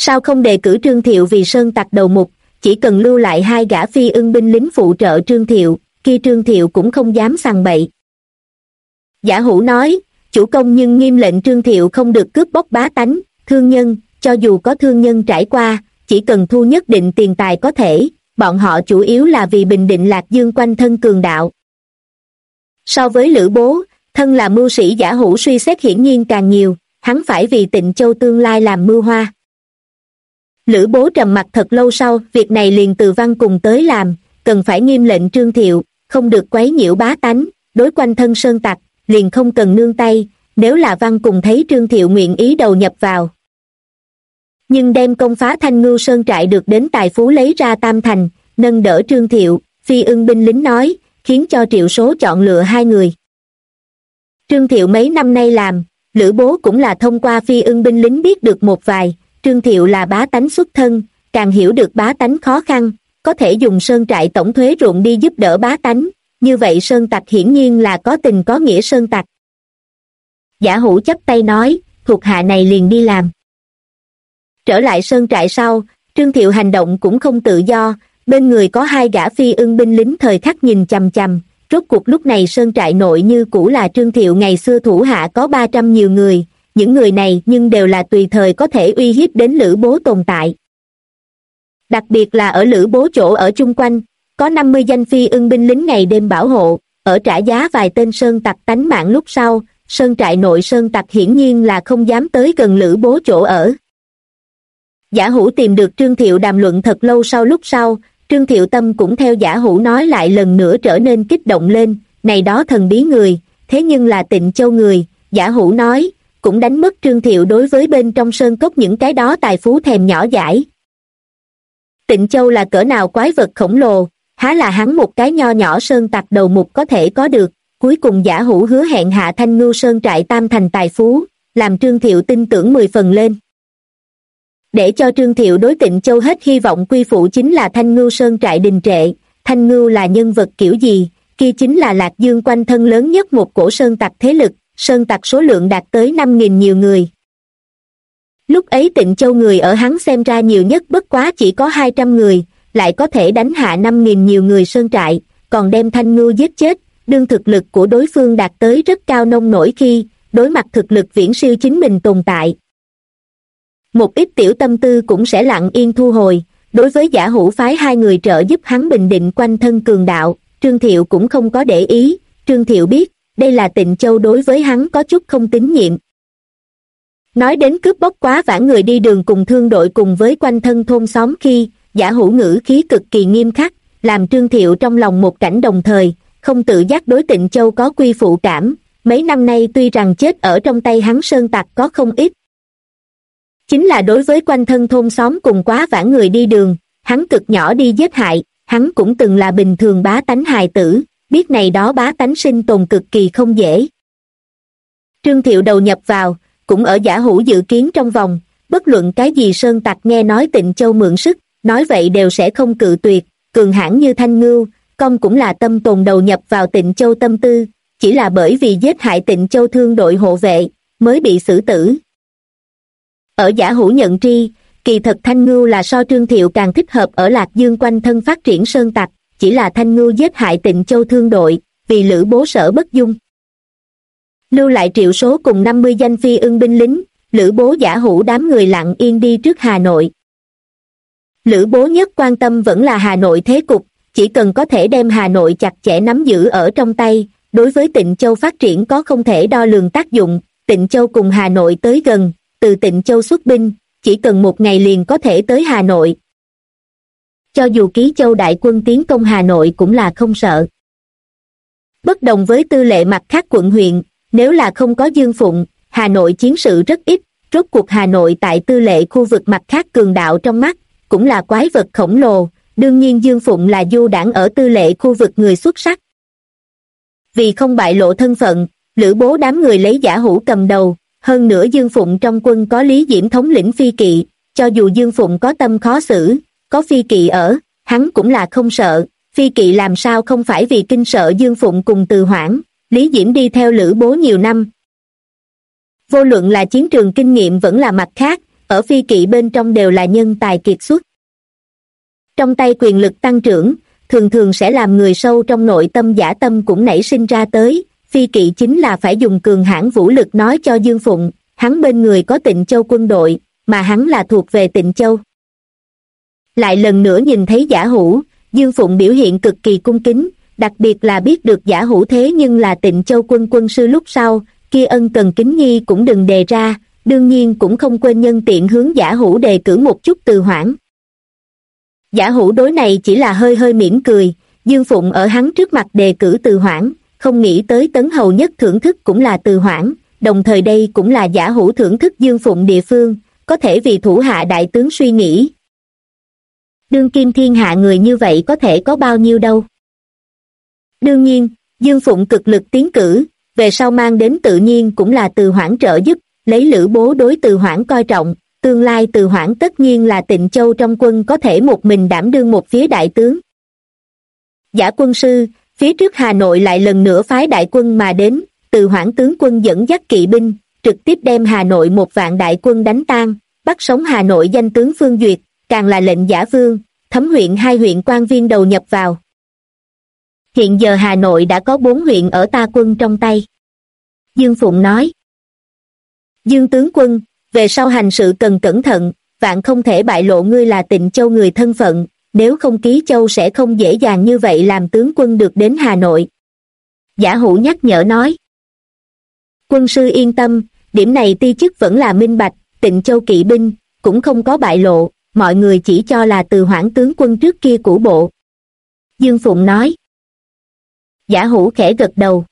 Sao không đề cử Trương Thiệu vì sơn tặc đầu mục, chỉ cần lưu lại 2 gã phi ưng binh lính phụ trợ Trương Thiệu, kia Trương Thiệu cũng không dám sằng bậy. Giả Hủ nói, chủ công nhưng nghiêm lệnh Trương Thiệu không được cướp bóc bá tánh, thương nhân, cho dù có thương nhân trải qua, chỉ cần thu nhất định tiền tài có thể, bọn họ chủ yếu là vì bình định Lạc Dương quanh thân cường đạo. So với Lữ Bố, thân là mưu sĩ Giả Hủ suy xét hiển nhiên càng nhiều, hắn phải vì Tịnh Châu tương lai làm mưu hoa. Lữ Bố trầm mặt thật lâu sau, việc này liền từ Văn cùng tới làm, cần phải nghiêm lệnh Trương Thiệu, không được quấy nhiễu bá tánh, đối quanh thân sơn tặc, liền không cần nương tay, nếu là Văn cùng thấy Trương Thiệu nguyện ý đầu nhập vào. Nhưng đem công phá Thanh Ngưu Sơn trại được đến tài phú lấy ra Tam Thành, nâng đỡ Trương Thiệu, phi ưng binh lính nói, khiến cho Triệu Số chọn lựa 2 người. Trương Thiệu mấy năm nay làm, Lữ Bố cũng là thông qua phi ưng binh lính biết được một vài, Trương Thiệu là bá tánh xuất thân, càng hiểu được bá tánh khó khăn, có thể dùng sơn trại tổng thuế ruộng đi giúp đỡ bá tánh, như vậy sơn tặc hiển nhiên là có tình có nghĩa sơn tặc. Giả Hủ chắp tay nói, thuộc hạ này liền đi làm. Trở lại sơn trại sau, Trương Thiệu hành động cũng không tự do, bên người có 2 gã phi ưng binh lính thời khắc nhìn chằm chằm, rốt cuộc lúc này sơn trại nội như cũ là Trương Thiệu ngày xưa thủ hạ có 300 nhiều người, những người này nhưng đều là tùy thời có thể uy hiếp đến Lữ Bố tồn tại. Đặc biệt là ở Lữ Bố chỗ ở chung quanh, có 50 danh phi ưng binh lính ngày đêm bảo hộ, ở trả giá vài tên sơn tặc tánh mạng lúc sau, sơn trại nội sơn tặc hiển nhiên là không dám tới gần Lữ Bố chỗ ở. Giả Hủ tìm được Trương Thiệu đàm luận thật lâu sau, Trương Thiệu tâm cũng theo Giả Hủ nói lại lần nữa trở nên kích động lên, này đó thần bí người, thế nhưng là Tịnh Châu người, Giả Hủ nói, cũng đánh mất Trương Thiệu đối với bên trong sơn cốc những cái đó tài phú thèm nhỏ dãi. Tịnh Châu là cỡ nào quái vật khổng lồ, há là hắn một cái nho nhỏ sơn tặc đầu mục có thể có được, cuối cùng Giả Hủ hứa hẹn hạ Thanh Ngưu Sơn trại Tam Thành tài phú, làm Trương Thiệu tin tưởng 10 phần lên. Để cho Trương Thiệu đối Tịnh Châu hết hy vọng quy phụ chính là Thanh Ngưu Sơn trại đình trệ, Thanh Ngưu là nhân vật kiểu gì, kia chính là Lạc Dương quanh thân lớn nhất một cổ sơn tặc thế lực, sơn tặc số lượng đạt tới 5.000 nhiều người. Lúc ấy Tịnh Châu người ở hắn xem ra nhiều nhất bất quá chỉ có 200 người, lại có thể đánh hạ 5.000 nhiều người sơn trại, còn đem Thanh Ngưu giết chết, đương thực lực của đối phương đạt tới rất cao nông nổi khi, đối mặt thực lực viễn siêu chính mình tồn tại. Một ít tiểu tâm tư cũng sẽ lặng yên thu hồi, đối với Giả Hủ phái 2 người trợ giúp hắn bình định quanh thân cường đạo, Trương Thiệu cũng không có để ý, Trương Thiệu biết, đây là Tịnh Châu đối với hắn có chút không tín nhiệm. Nói đến cướp bóc quá vãng người đi đường cùng thương đội cùng với quanh thân thôn xóm khi, Giả Hủ ngữ khí cực kỳ nghiêm khắc, làm Trương Thiệu trong lòng một cảnh đồng thời, không tự giác đối Tịnh Châu có quy phụ cảm, mấy năm nay tuy rằng chết ở trong tay hắn sơn tặc có không ít. Chính là đối với quanh thân thôn xóm cùng quá vãng người đi đường, hắn cực nhỏ đi giết hại, hắn cũng từng là bình thường bá tánh hài tử, biết này đó bá tánh sinh tồn cực kỳ không dễ. Trương Thiệu đầu nhập vào, cũng ở Giả Hủ dự kiến trong vòng, bất luận cái gì sơn tặc nghe nói Tịnh Châu mượn sức, nói vậy đều sẽ không cự tuyệt, cường hãn như Thanh Ngưu, công cũng là tâm tồn đầu nhập vào Tịnh Châu tâm tư, chỉ là bởi vì giết hại Tịnh Châu thương đội hộ vệ, mới bị xử tử. Ở Giả Hủ nhận tri, kỳ thật Thanh Ngưu là so Trương Thiệu càng thích hợp ở Lạc Dương quanh thân phát triển sơn tặc, chỉ là Thanh Ngưu giết hại Tịnh Châu thương đội, vì Lữ Bố sở bất dung. Lưu lại Triệu Số cùng 50 danh phi ưng binh lính, Lữ Bố Giả Hủ đám người lặng yên đi trước Hà Nội. Lữ Bố nhất quan tâm vẫn là Hà Nội thế cục, chỉ cần có thể đem Hà Nội chặt chẽ nắm giữ ở trong tay, đối với Tịnh Châu phát triển có không thể đo lường tác dụng, Tịnh Châu cùng Hà Nội tới gần, từ Tịnh Châu xuất binh, chỉ cần một ngày liền có thể tới Hà Nội. Cho dù Ký Châu đại quân tiến công Hà Nội cũng là không sợ. Bất đồng với tư lệ mặt khác quận huyện, nếu là không có Dương Phụng, Hà Nội chiến sự rất ít, rốt cuộc Hà Nội tại tư lệ khu vực mặt khác cường đạo trong mắt, cũng là quái vật khổng lồ, đương nhiên Dương Phụng là du đảng ở tư lệ khu vực người xuất sắc. Vì không bại lộ thân phận, Lữ Bố đám người lấy Giả Hủ cầm đầu, hơn nữa Dương Phụng trong quân có Lý Diễm thống lĩnh phi kỵ, cho dù Dương Phụng có tâm khó xử, có phi kỵ ở, hắn cũng là không sợ, phi kỵ làm sao không phải vì kinh sợ Dương Phụng cùng Từ Hoãn, Lý Diễm đi theo Lữ Bố nhiều năm. Vô luận là chiến trường kinh nghiệm vẫn là mặt khác, ở phi kỵ bên trong đều là nhân tài kiệt xuất. Trong tay quyền lực tăng trưởng, thường thường sẽ làm người sâu trong nội tâm dã tâm cũng nảy sinh ra tới. Phi kỵ chính là phải dùng cường hãn vũ lực nói cho Dương Phụng, hắn bên người có Tịnh Châu quân đội, mà hắn là thuộc về Tịnh Châu. Lại lần nữa nhìn thấy Giả Hữu, Dương Phụng biểu hiện cực kỳ cung kính, đặc biệt là biết được Giả Hữu thế nhưng là Tịnh Châu quân sư lúc sau, kia ân cần kính nhi cũng đừng đề ra, đương nhiên cũng không quên nhân tiện hướng Giả Hữu đề cử một chút Từ Hoãn. Giả Hữu đối này chỉ là hơi hơi mỉm cười, Dương Phụng ở hắn trước mặt đề cử Từ Hoãn, không nghĩ tới Tấn Hầu nhất thưởng thức cũng là Từ Hoãn, đồng thời đây cũng là Giả Hữu thưởng thức Dương Phụng địa phương, có thể vì thủ hạ đại tướng suy nghĩ. Đương kim thiên hạ người như vậy có thể có bao nhiêu đâu. Đương nhiên, Dương Phụng cực lực tiến cử, về sau mang đến tự nhiên cũng là Từ Hoãn trợ giúp, lấy Lữ Bố đối Từ Hoãn coi trọng, tương lai Từ Hoãn tất nhiên là Tịnh Châu trong quân có thể một mình đảm đương một phía đại tướng. Giả quân sư, phía trước Hà Nội lại lần nữa phái đại quân mà đến, Từ Hoãn tướng quân dẫn dắt kỵ binh, trực tiếp đem Hà Nội 1.000 đại quân đánh tan, bắt sống Hà Nội danh tướng Phương Duyệt, càng là lệnh Giả Vương, Thấm huyện 2 huyện quan viên đầu nhập vào. Hiện giờ Hà Nội đã có 4 huyện ở ta quân trong tay. Dương Phụng nói. Dương tướng quân, về sau hành sự cần cẩn thận, vạn không thể bại lộ ngươi là Tịnh Châu người thân phận, nếu không Ký Châu sẽ không dễ dàng như vậy làm tướng quân được đến Hà Nội. Giả Hữu nhắc nhở nói. Quân sư yên tâm, điểm này ti chức vẫn là minh bạch, Tịnh Châu kỵ binh, cũng không có bại lộ, mọi người chỉ cho là Từ Hoãn tướng quân trước kia cũ bộ. Dương Phụng nói. Giả Hữu khẽ gật đầu.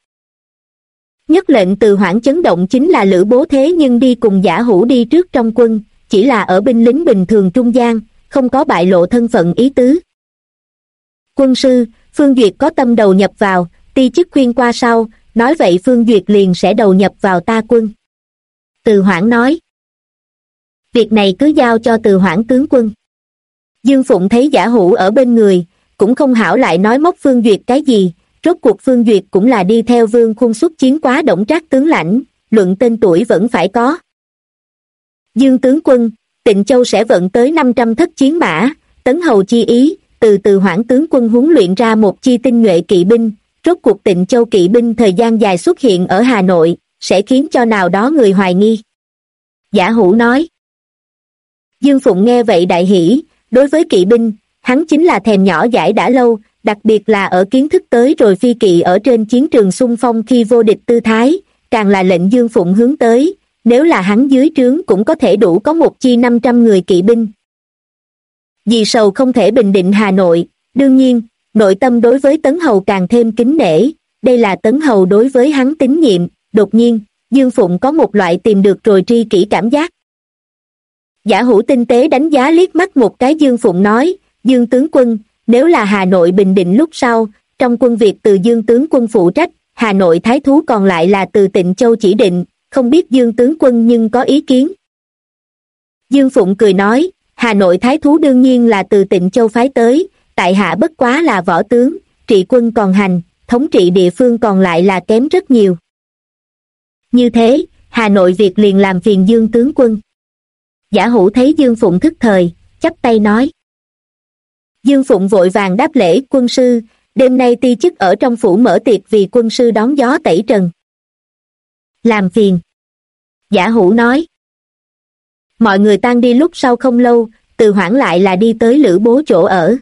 Nhất lệnh Từ Hoãn chấn động chính là Lữ Bố thế nhưng đi cùng Giả Hữu đi trước trong quân, chỉ là ở binh lính bình thường trung gian, không có bại lộ thân phận ý tứ. Quân sư, Phương Duyệt có tâm đầu nhập vào, ti chức khuyên qua sau, nói vậy Phương Duyệt liền sẽ đầu nhập vào ta quân. Từ Hoãn nói. Việc này cứ giao cho Từ Hoãn tướng quân. Dương Phụng thấy Giả Hữu ở bên người, cũng không hảo lại nói móc Phương Duyệt cái gì, rốt cuộc Phương Duyệt cũng là đi theo Vương Khung xuất chiến quá Đổng Trác tướng lãnh, luận tên tuổi vẫn phải có. Dương tướng quân, Tịnh Châu sẽ vận tới 500 thất chiến mã, Tấn Hầu chi ý, từ Hoãn tướng quân huấn luyện ra một chi tinh nhuệ kỵ binh, rốt cuộc Tịnh Châu kỵ binh thời gian dài xuất hiện ở Hà Nội, sẽ khiến cho nào đó người hoài nghi. Giả Hữu nói. Dương Phụng nghe vậy đại hỉ, đối với kỵ binh, hắn chính là thèm nhỏ dãi đã lâu, đặc biệt là ở kiến thức tới rồi phi kỵ ở trên chiến trường xung phong khi vô địch tư thái, càng là lệnh Dương Phụng hướng tới, nếu là hắn dưới trướng cũng có thể đủ có một chi 500 người kỵ binh. Vì sầu không thể bình định Hà Nội, đương nhiên, nội tâm đối với Tấn Hầu càng thêm kính nể, đây là Tấn Hầu đối với hắn tín nhiệm, đột nhiên, Dương Phụng có một loại tìm được rồi tri kỷ cảm giác. Giả Hữu tinh tế đánh giá liếc mắt một cái Dương Phụng nói, Dương tướng quân, nếu là Hà Nội bình định lúc sau, trong quân việc từ Dương tướng quân phụ trách, Hà Nội thái thú còn lại là từ Tịnh Châu chỉ định, không biết Dương tướng quân nhưng có ý kiến. Dương Phụng cười nói, Hà Nội thái thú đương nhiên là từ Tịnh Châu phái tới, tại hạ bất quá là võ tướng, trị quân còn hành, thống trị địa phương còn lại là kém rất nhiều. Như thế, Hà Nội việc liền làm phiền Dương tướng quân. Giả Hữu thấy Dương Phụng thức thời, chắp tay nói. Dương Phụng vội vàng đáp lễ, quân sư, đêm nay ti chức ở trong phủ mở tiệc vì quân sư đón gió tẩy trần. Làm phiền. Giả Hữu nói. Mọi người tan đi lúc sau không lâu, Từ Hoãn lại là đi tới Lữ Bố chỗ ở.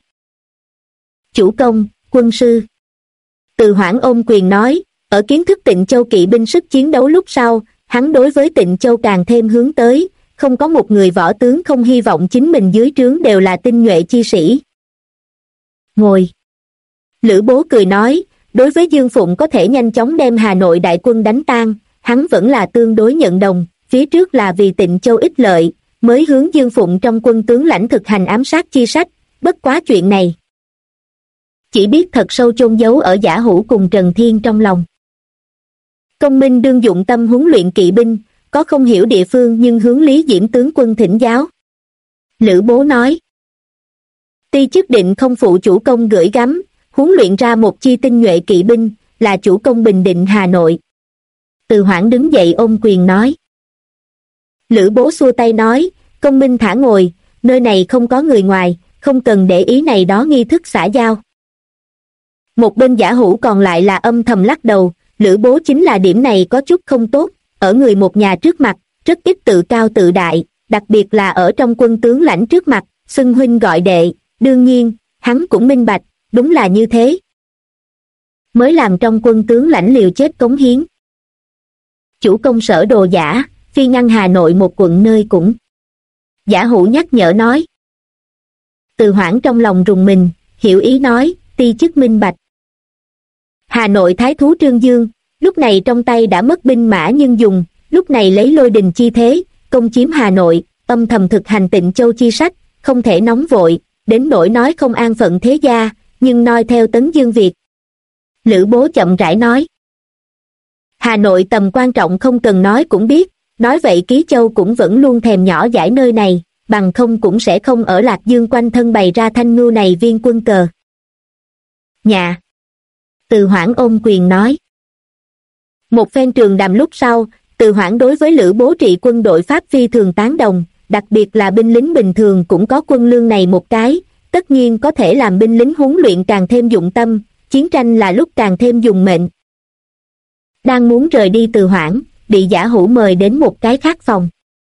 Chủ công, quân sư. Từ Hoãn ôm quyền nói, ở kiến thức Tịnh Châu kỵ binh sức chiến đấu lúc sau, hắn đối với Tịnh Châu càng thêm hướng tới, không có một người võ tướng không hy vọng chính mình dưới trướng đều là tinh nhuệ chi sĩ. Ngồi. Lữ Bố cười nói, đối với Dương Phụng có thể nhanh chóng đem Hà Nội đại quân đánh tan, hắn vẫn là tương đối nhận đồng, phía trước là vì Tịnh Châu ích lợi, mới hướng Dương Phụng trong quân tướng lãnh thực hành ám sát chi sách, bất quá chuyện này. Chỉ biết thật sâu chôn giấu ở Giả Hữu cùng Trần Thiên trong lòng. Công minh đương dụng tâm huấn luyện kỵ binh, có không hiểu địa phương nhưng hướng Lý Diễm tướng quân thỉnh giáo. Lữ Bố nói. Ti chức định không phụ chủ công gửi gắm, huấn luyện ra một chi tinh nhuệ kỵ binh, là chủ công bình định Hà Nội. Từ Hoãn đứng dậy ôm quyền nói. Lữ Bố xua tay nói, Công minh thả ngồi, nơi này không có người ngoài, không cần để ý này đó nghi thức xã giao. Một bên Giả Hữu còn lại là âm thầm lắc đầu, Lữ Bố chính là điểm này có chút không tốt, ở người một nhà trước mặt, rất ít tự cao tự đại, đặc biệt là ở trong quân tướng lãnh trước mặt, xưng huynh gọi đệ, đương nhiên, hắn cũng minh bạch, đúng là như thế. Mới làm trong quân tướng lãnh liều chết cống hiến. Chủ công Sở Đồ giả, phi ngăn Hà Nội một quận nơi cũng. Giả Hữu nhắc nhở nói. Từ Hoảng trong lòng rùng mình, hiểu ý nói, ti chức minh bạch. Hà Nội thái thú Trương Dương, lúc này trong tay đã mất binh mã nhưng dùng, lúc này lấy lôi đình chi thế, công chiếm Hà Nội, âm thầm thực hành Tịnh Châu chi sách, không thể nóng vội, đến nỗi nói không an phận thế gia, nhưng noi theo Tấn Dương Việt. Lữ Bố chậm rãi nói. Hà Nội tầm quan trọng không cần nói cũng biết, nói vậy Ký Châu cũng vẫn luôn thèm nhỏ dãi nơi này, bằng không cũng sẽ không ở Lạc Dương quanh thân bày ra thanh ngưu này viên quân cờ. Nhà. Từ Hoảng ôm quyền nói. Một phen trường đàm lúc sau, Từ Hoảng đối với Lữ Bố trị quân đội Pháp phi thường tán đồng, đặc biệt là binh lính bình thường cũng có quân lương này một cái, tất nhiên có thể làm binh lính huấn luyện càng thêm dụng tâm, chiến tranh là lúc càng thêm dùng mệnh. Đang muốn rời đi Từ Hoảng, bị Giả Hữu mời đến một cái khác phòng.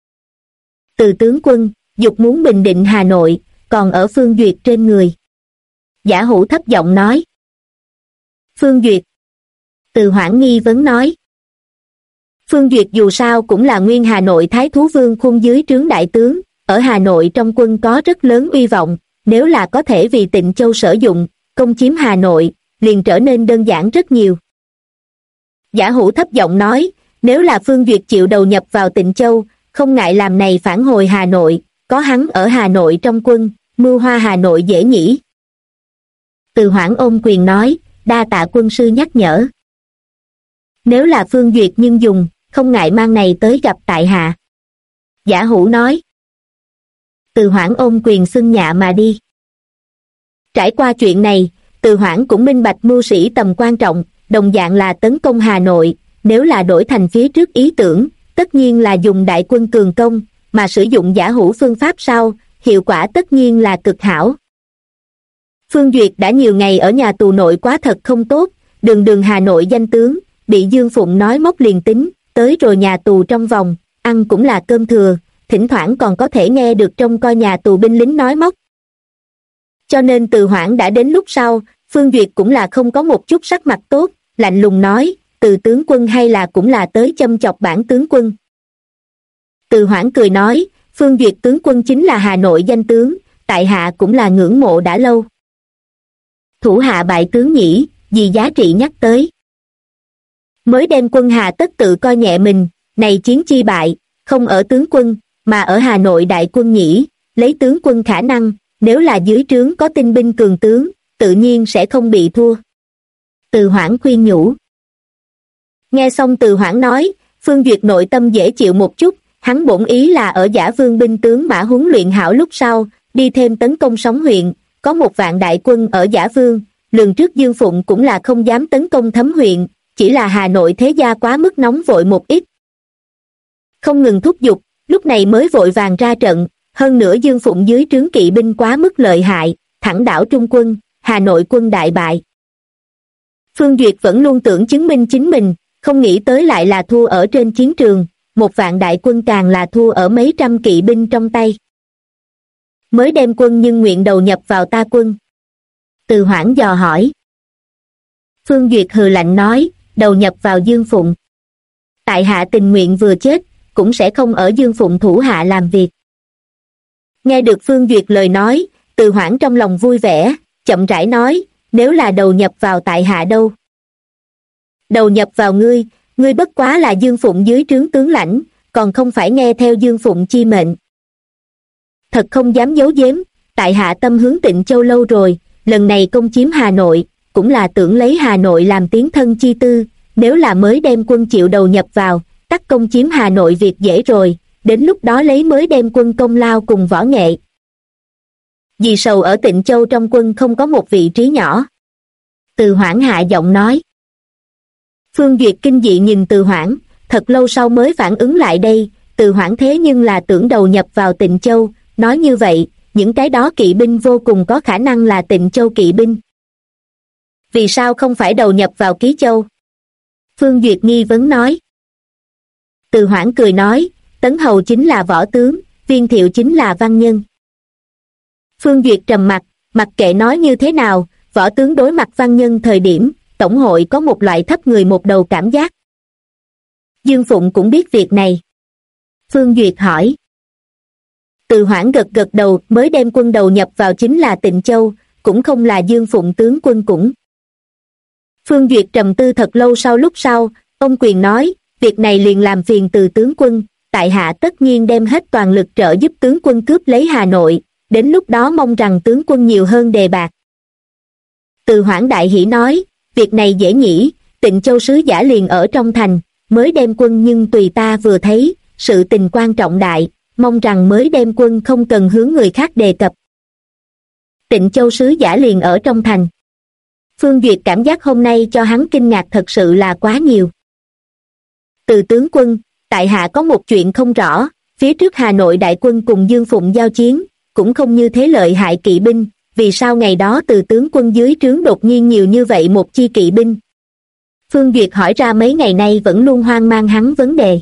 Từ tướng quân, dục muốn bình định Hà Nội, còn ở Phương Duyệt trên người. Giả Hữu thấp giọng nói. Phương Duyệt. Từ Hoảng nghi vấn nói. Phương Duyệt dù sao cũng là nguyên Hà Nội Thái Thú Vương khung dưới trướng đại tướng, ở Hà Nội trong quân có rất lớn uy vọng, nếu là có thể vì Tịnh Châu sử dụng, công chiếm Hà Nội, liền trở nên đơn giản rất nhiều. Giả Hữu thấp giọng nói, nếu là Phương Duyệt chịu đầu nhập vào Tịnh Châu, không ngại làm này phản hồi Hà Nội, có hắn ở Hà Nội trong quân, mưu hoa Hà Nội dễ nhỉ. Từ Hoảng ôm quyền nói, đa tạ quân sư nhắc nhở. Nếu là Phương Duyệt nhưng dùng, không ngại mang này tới gặp tại hạ. Giả Hữu nói. Từ Hoảng ôm quyền xưng nhạ mà đi. Trải qua chuyện này, Từ Hoảng cũng minh bạch mưu sĩ tầm quan trọng, đồng dạng là tấn công Hà Nội, nếu là đổi thành phía trước ý tưởng, tất nhiên là dùng đại quân cường công, mà sử dụng Giả Hữu phương pháp sau, hiệu quả tất nhiên là cực hảo. Phương Duyệt đã nhiều ngày ở nhà tù nội quá thật không tốt, đường đường Hà Nội danh tướng, bị Dương Phụng nói móc liền tính, tới rồi nhà tù trong vòng, ăn cũng là cơm thừa, thỉnh thoảng còn có thể nghe được trông coi nhà tù binh lính nói móc. Cho nên Từ Hoảng đã đến lúc sau, Phương Duyệt cũng là không có một chút sắc mặt tốt, lạnh lùng nói, Từ tướng quân hay là cũng là tới châm chọc bản tướng quân. Từ Hoảng cười nói, Phương Duyệt tướng quân chính là Hà Nội danh tướng, tại hạ cũng là ngưỡng mộ đã lâu. Thủ hạ bại tướng nhỉ, gì giá trị nhắc tới. Mới đem quân Hà tất tự coi nhẹ mình, này chiến chi bại, không ở tướng quân, mà ở Hà Nội đại quân nhỉ, lấy tướng quân khả năng, nếu là dưới trướng có tinh binh cường tướng, tự nhiên sẽ không bị thua. Từ Hoảng khuyên nhủ. Nghe xong Từ Hoảng nói, Phương Duyệt nội tâm dễ chịu một chút, hắn bổn ý là ở Giả Vương binh tướng mã huấn luyện hảo lúc sau, đi thêm tấn công Sóng huyện, có 1 vạn đại quân ở Giả Vương, lường trước Dương Phụng cũng là không dám tấn công Thấm huyện, chỉ là Hà Nội thế gia quá mức nóng vội một ít. Không ngừng thúc giục, lúc này mới vội vàng ra trận, hơn nữa Dương Phụng dưới trướng kỵ binh quá mức lợi hại, thẳng đảo Trung quân, Hà Nội quân đại bại. Phương Duyệt vẫn luôn tưởng chứng minh chính mình, không nghĩ tới lại là thua ở trên chiến trường, 1 vạn đại quân càng là thua ở mấy trăm kỵ binh trong tay. Mới đem quân nhưng nguyện đầu nhập vào ta quân. Từ Hoảng dò hỏi. Phương Duyệt hừ lạnh nói, đầu nhập vào Dương Phụng. Tại hạ tình nguyện vừa chết, cũng sẽ không ở Dương Phụng thủ hạ làm việc. Nghe được Phương Duyệt lời nói, Từ Hoảng trong lòng vui vẻ, chậm rãi nói, nếu là đầu nhập vào tại hạ đâu? Đầu nhập vào ngươi, ngươi bất quá là Dương Phụng dưới trướng tướng lãnh, còn không phải nghe theo Dương Phụng chi mệnh. Thật không dám giấu giếm, tại hạ tâm hướng Tịnh Châu lâu rồi, lần này công chiếm Hà Nội, cũng là tưởng lấy Hà Nội làm tiến thân chi tư, nếu là mới đem quân chịu đầu nhập vào, tắc công chiếm Hà Nội việc dễ rồi, đến lúc đó lấy mới đem quân công lao cùng võ nghệ. Vì sầu ở Tịnh Châu trong quân không có một vị trí nhỏ. Từ Hoảng hạ giọng nói. Phương Duyệt kinh dị nhìn Từ Hoảng, thật lâu sau mới phản ứng lại đây, Từ Hoảng thế nhưng là tưởng đầu nhập vào Tịnh Châu, nói như vậy, những cái đó kỵ binh vô cùng có khả năng là Tịnh Châu kỵ binh. Vì sao không phải đầu nhập vào Ký Châu? Phương Duyệt nghi vấn nói. Từ Hoảng cười nói, Tấn Hầu chính là võ tướng, Viên Thiệu chính là văn nhân. Phương Duyệt trầm mặt, mặc kệ nói như thế nào, võ tướng đối mặt văn nhân thời điểm, tổng hội có một loại thấp người một đầu cảm giác. Dương Phụng cũng biết việc này. Phương Duyệt hỏi. Từ Hoảng gật gật đầu, mới đem quân đầu nhập vào chính là Tịnh Châu, cũng không là Dương Phụng tướng quân cũng. Phương Duyệt trầm tư thật lâu lúc sau, ông quyền nói, việc này liền làm phiền Từ tướng quân, tại hạ tất nhiên đem hết toàn lực trợ giúp tướng quân cướp lấy Hà Nội, đến lúc đó mong rằng tướng quân nhiều hơn đề bạc. Từ Hoảng đại hỉ nói, việc này dễ nhỉ, Tịnh Châu sứ giả liền ở trong thành, mới đem quân nhưng tùy ta vừa thấy, sự tình quan trọng đại, mong rằng mới đem quân không cần hướng người khác đề cập. Tịnh Châu sứ giả liền ở trong thành. Phương Duyệt cảm giác hôm nay cho hắn kinh ngạc thật sự là quá nhiều. Từ tướng quân, tại hạ có một chuyện không rõ, phía trước Hà Nội đại quân cùng Dương Phụng giao chiến, cũng không như thế lợi hại kỵ binh, vì sao ngày đó Từ tướng quân dưới trướng đột nhiên nhiều như vậy một chi kỵ binh? Phương Duyệt hỏi ra mấy ngày nay vẫn luôn hoang mang hắn vấn đề.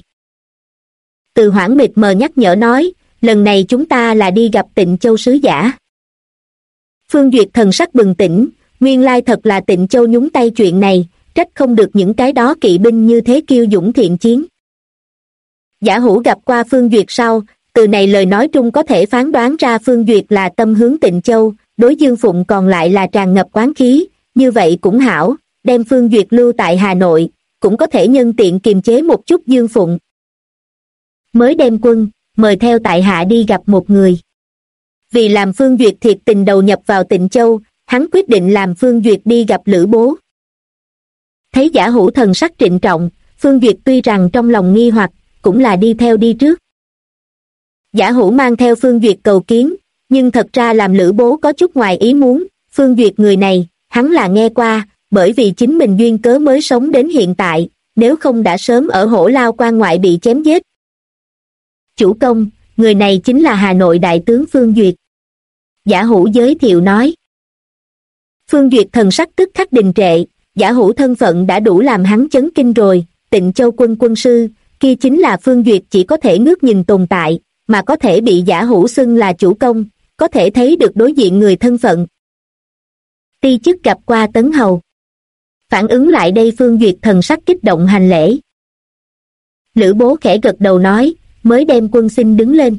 Từ Hoảng mịt mờ nhắc nhở nói, lần này chúng ta là đi gặp Tịnh Châu sứ giả. Phương Duyệt thần sắc bừng tỉnh, nguyên lai thật là Tịnh Châu nhúng tay chuyện này, trách không được những cái đó kỵ binh như thế kiêu dũng thiện chiến. Giả Hữu gặp qua Phương Duyệt sau, từ này lời nói trung có thể phán đoán ra Phương Duyệt là tâm hướng Tịnh Châu, đối Dương Phụng còn lại là tràn ngập oán khí, như vậy cũng hảo, đem Phương Duyệt lưu tại Hà Nội, cũng có thể nhân tiện kiềm chế một chút Dương Phụng. Mới đem quân, mời theo tại hạ đi gặp một người. Vì làm Phương Duyệt thiệt tình đầu nhập vào Tịnh Châu, hắn quyết định làm Phương Duyệt đi gặp Lữ Bố. Thấy Giả Hữu thần sắc trịnh trọng, Phương Duyệt tuy rằng trong lòng nghi hoặc, cũng là đi theo đi trước. Giả Hữu mang theo Phương Duyệt cầu kiến, nhưng thật ra làm Lữ Bố có chút ngoài ý muốn, Phương Duyệt người này, hắn là nghe qua, bởi vì chính mình duyên cớ mới sống đến hiện tại, nếu không đã sớm ở Hổ Lao quan ngoại bị chém giết. Chủ công, người này chính là Hà Nội đại tướng Phương Duyệt. Giả Hữu giới thiệu nói. Phương Duyệt thần sắc tức khắc đình trệ, Giả Hữu thân phận đã đủ làm hắn chấn kinh rồi, Tịnh Châu quân quân sư, kia chính là Phương Duyệt chỉ có thể ngước nhìn tồn tại, mà có thể bị Giả Hữu xưng là chủ công, có thể thấy được đối diện người thân phận. Ti chức gặp qua Tấn Hầu. Phản ứng lại đây Phương Duyệt thần sắc kích động hành lễ. Lữ Bố khẽ gật đầu nói, mới đem quân xin đứng lên.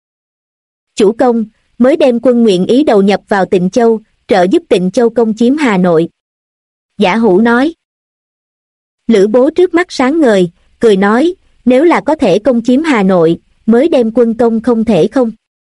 Chủ công, mới đem quân nguyện ý đầu nhập vào Tịnh Châu, trợ giúp Tịnh Châu công chiếm Hà Nội. Giả Hữu nói. Lữ Bố trước mắt sáng ngời, cười nói, nếu là có thể công chiếm Hà Nội, mới đem quân công không thể không.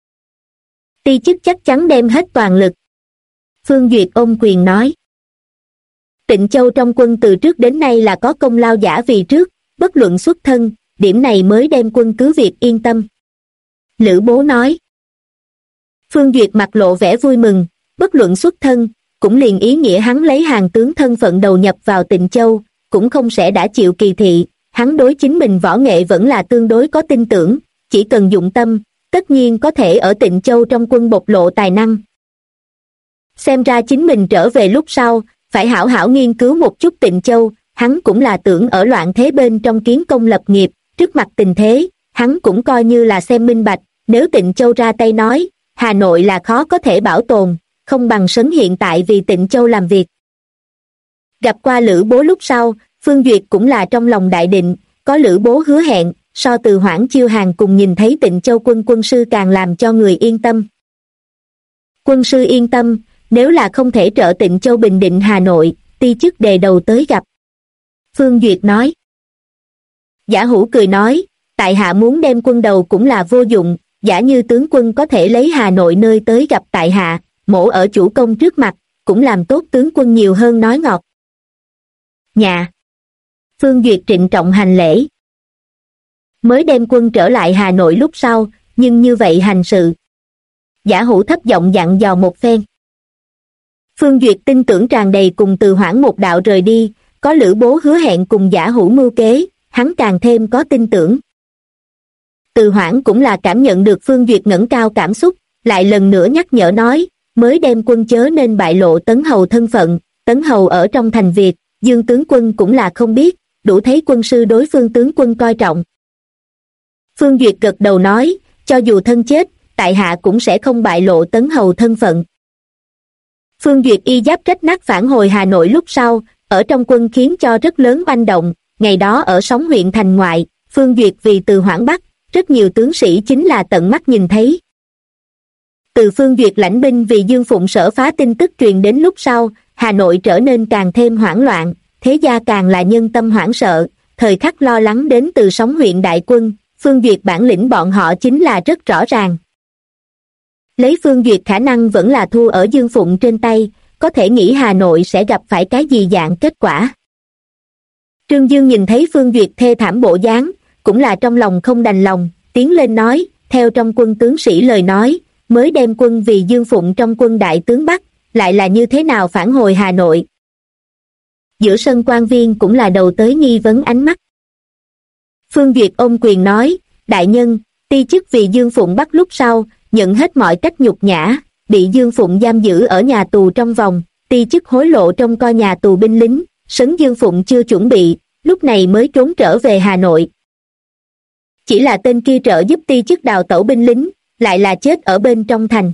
Ti chức chắc chắn đem hết toàn lực. Phương Duyệt ôm quyền nói. Tịnh Châu trong quân từ trước đến nay là có công lao giả vì trước, bất luận xuất thân, điểm này mới đem quân cứ việc yên tâm. Lữ Bố nói. Phương Duyệt mặt lộ vẻ vui mừng, bất luận xuất thân, cũng liền ý nghĩa hắn lấy hàng tướng thân phận đầu nhập vào Tịnh Châu, cũng không sẽ đã chịu kỳ thị, hắn đối chính mình võ nghệ vẫn là tương đối có tin tưởng, chỉ cần dụng tâm, tất nhiên có thể ở Tịnh Châu trong quân bộc lộ tài năng. Xem ra chính mình trở về lúc sau, phải hảo hảo nghiên cứu một chút Tịnh Châu, hắn cũng là tưởng ở loạn thế bên trong kiến công lập nghiệp, trước mặt tình thế, hắn cũng coi như là xem minh bạch, nếu Tịnh Châu ra tay nói, Hà Nội là khó có thể bảo tồn, không bằng sấn hiện tại vì Tịnh Châu làm việc. Gặp qua Lữ Bố lúc sau, Phương Duyệt cũng là trong lòng đại định, có Lữ Bố hứa hẹn, so Từ Hoảng chiêu hàng cùng nhìn thấy Tịnh Châu quân sư càng làm cho người yên tâm. Quân sư yên tâm, nếu là không thể trợ Tịnh Châu bình định Hà Nội, ti chức đề đầu tới gặp. Phương Duyệt nói. Giả Hữu cười nói, tại hạ muốn đem quân đầu cũng là vô dụng, giả như tướng quân có thể lấy Hà Nội nơi tới gặp tại hạ, mổ ở chủ công trước mặt, cũng làm tốt tướng quân nhiều hơn nói ngọt. Nhà. Phương Duyệt trịnh trọng hành lễ. Mới đem quân trở lại Hà Nội lúc sau, nhưng như vậy hành sự. Giả Hữu thấp giọng dặn dò một phen. Phương Duyệt tin tưởng tràn đầy cùng Từ Hoảng một đạo rời đi, có Lữ Bố hứa hẹn cùng Giả Hữu mưu kế, hắn càng thêm có tin tưởng. Từ Hoãn cũng là cảm nhận được Phương Duyệt ngẩng cao cảm xúc, lại lần nữa nhắc nhở nói, mới đem quân chớ nên bại lộ Tấn Hầu thân phận, Tấn Hầu ở trong thành Việt, Dương tướng quân cũng là không biết, đủ thấy quân sư đối phương tướng quân coi trọng. Phương Duyệt gật đầu nói, cho dù thân chết, tại hạ cũng sẽ không bại lộ Tấn Hầu thân phận. Phương Duyệt y giáp trách nát phản hồi Hà Nội lúc sau, ở trong quân khiến cho rất lớn oanh động, ngày đó ở Sóng huyện thành ngoại, Phương Duyệt vì Từ Hoãn bắt, rất nhiều tướng sĩ chính là tận mắt nhìn thấy. Từ Phương Duyệt lãnh binh vì Dương Phụng sở phá tin tức truyền đến lúc sau, Hà Nội trở nên càng thêm hoảng loạn, thế gia càng là nhân tâm hoảng sợ, thời khắc lo lắng đến từ Sóng huyện đại quân, Phương Duyệt bản lĩnh bọn họ chính là rất rõ ràng. Lấy Phương Duyệt khả năng vẫn là thua ở Dương Phụng trên tay, có thể nghĩ Hà Nội sẽ gặp phải cái gì dạng kết quả. Trương Dương nhìn thấy Phương Duyệt thê thảm bộ dáng, cũng là trong lòng không đành lòng, tiến lên nói, theo trong quân tướng sĩ lời nói, mới đem quân vì Dương Phụng trong quân đại tướng Bắc, lại là như thế nào phản hồi Hà Nội. Giữa sân quan viên cũng là đầu tới nghi vấn ánh mắt. Phương Duyệt ôm quyền nói, đại nhân, ti chức vì Dương Phụng bắt lúc sau, nhận hết mọi cách nhục nhã, bị Dương Phụng giam giữ ở nhà tù trong vòng, ti chức hối lộ trong coi nhà tù binh lính, sấn Dương Phụng chưa chuẩn bị, lúc này mới trốn trở về Hà Nội. Chỉ là tên kia trợ giúp ti chức đào tẩu binh lính, lại là chết ở bên trong thành.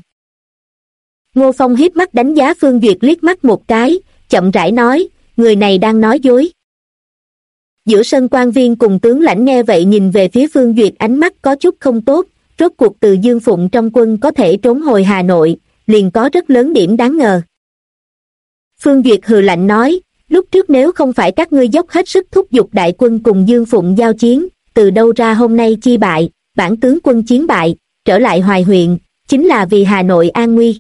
Ngô Phong hiếp mắt đánh giá Phương Duyệt liếc mắt một cái, chậm rãi nói, người này đang nói dối. Giữa sân quan viên cùng tướng lãnh nghe vậy nhìn về phía Phương Duyệt ánh mắt có chút không tốt, rốt cuộc từ Dương Phụng trong quân có thể trốn hồi Hà Nội, liền có rất lớn điểm đáng ngờ. Phương Duyệt hừ lạnh nói, lúc trước nếu không phải các ngươi dốc hết sức thúc giục đại quân cùng Dương Phụng giao chiến, từ đâu ra hôm nay chi bại, bản tướng quân chiến bại, trở lại Hoài huyện, chính là vì Hà Nội an nguy.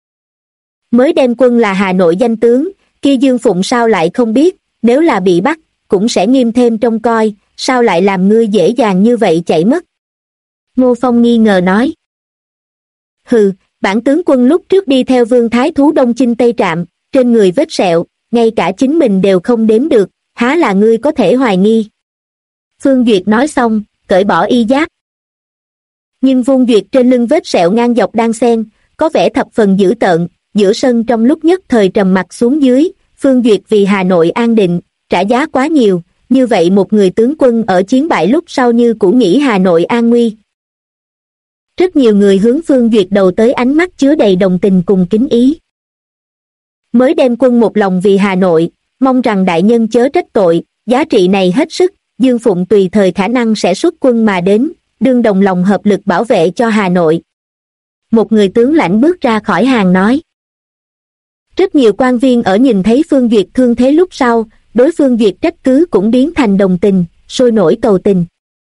Mới đem quân là Hà Nội danh tướng, kia Dương Phụng sao lại không biết, nếu là bị bắt, cũng sẽ nghiêm thêm trông coi, sao lại làm ngươi dễ dàng như vậy chạy mất. Ngô Phong nghi ngờ nói. Hừ, bản tướng quân lúc trước đi theo Vương Thái Thú Đông Chinh Tây Trạm, trên người vết sẹo, ngay cả chính mình đều không đếm được, há là ngươi có thể hoài nghi. Phương Duyệt nói xong, cởi bỏ y giáp. Nhưng Vương Duyệt trên lưng vết sẹo ngang dọc đan xen, có vẻ thập phần dữ tợn, giữa sân trong lúc nhất thời trầm mặc xuống dưới, Phương Duyệt vì Hà Nội an định, trả giá quá nhiều, như vậy một người tướng quân ở chiến bại lúc sau như cũ nghĩ Hà Nội an nguy. Rất nhiều người hướng Phương Duyệt đầu tới ánh mắt chứa đầy đồng tình cùng kính ý. Mới đem quân một lòng vì Hà Nội, mong rằng đại nhân chớ trách tội, giá trị này hết sức, Dương Phụng tùy thời khả năng sẽ xuất quân mà đến, đương đồng lòng hợp lực bảo vệ cho Hà Nội. Một người tướng lãnh bước ra khỏi hàng nói. Rất nhiều quan viên ở nhìn thấy Phương Duyệt thương thế lúc sau, đối Phương Duyệt trách cứ cũng biến thành đồng tình, sôi nổi cầu tình.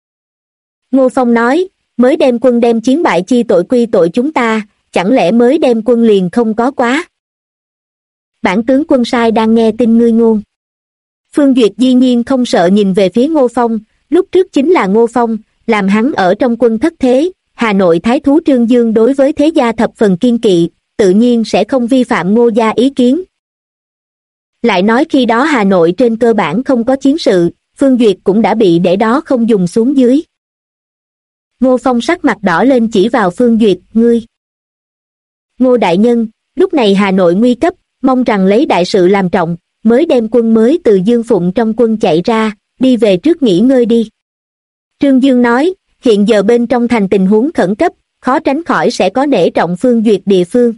Ngô Phong nói, mới đem quân đem chiến bại chi tội quy tội chúng ta, chẳng lẽ mới đem quân liền không có quá. Bản tướng quân sai đang nghe tin ngươi ngôn. Phương Duyệt dĩ nhiên không sợ nhìn về phía Ngô Phong, lúc trước chính là Ngô Phong, làm hắn ở trong quân thất thế, Hà Nội Thái Thú Trương Dương đối với thế gia thập phần kiên kỵ, tự nhiên sẽ không vi phạm Ngô gia ý kiến. Lại nói khi đó Hà Nội trên cơ bản không có chiến sự, Phương Duyệt cũng đã bị để đó không dùng xuống dưới. Ngô Phong sắc mặt đỏ lên chỉ vào Phương Duyệt, ngươi. Ngô đại nhân, lúc này Hà Nội nguy cấp, mong rằng lấy đại sự làm trọng, mới đem quân mới từ Dương Phụng trong quân chạy ra, đi về trước nghỉ ngơi đi. Trương Dương nói, hiện giờ bên trong thành tình huống khẩn cấp, khó tránh khỏi sẽ có nể trọng Phương Duyệt địa phương.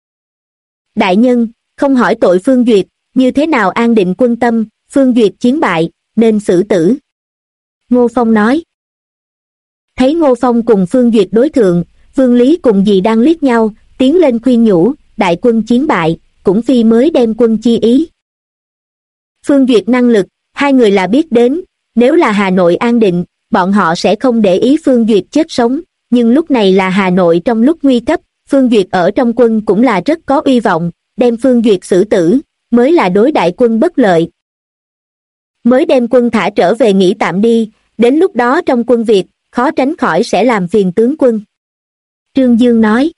Đại nhân, không hỏi tội Phương Duyệt, như thế nào an định quân tâm, Phương Duyệt chiến bại, nên xử tử. Ngô Phong nói. Thấy Ngô Phong cùng Phương Duyệt đối thượng, Vương Lý cùng dì đang liếc nhau, tiến lên khuyên nhủ, đại quân chiến bại, cũng phi mới đem quân chi ý. Phương Duyệt năng lực, hai người là biết đến, nếu là Hà Nội an định, bọn họ sẽ không để ý Phương Duyệt chết sống, nhưng lúc này là Hà Nội trong lúc nguy cấp, Phương Duyệt ở trong quân cũng là rất có uy vọng, đem Phương Duyệt xử tử, mới là đối đại quân bất lợi. Mới đem quân thả trở về nghỉ tạm đi, đến lúc đó trong quân Việt, khó tránh khỏi sẽ làm phiền tướng quân. Trương Dương nói.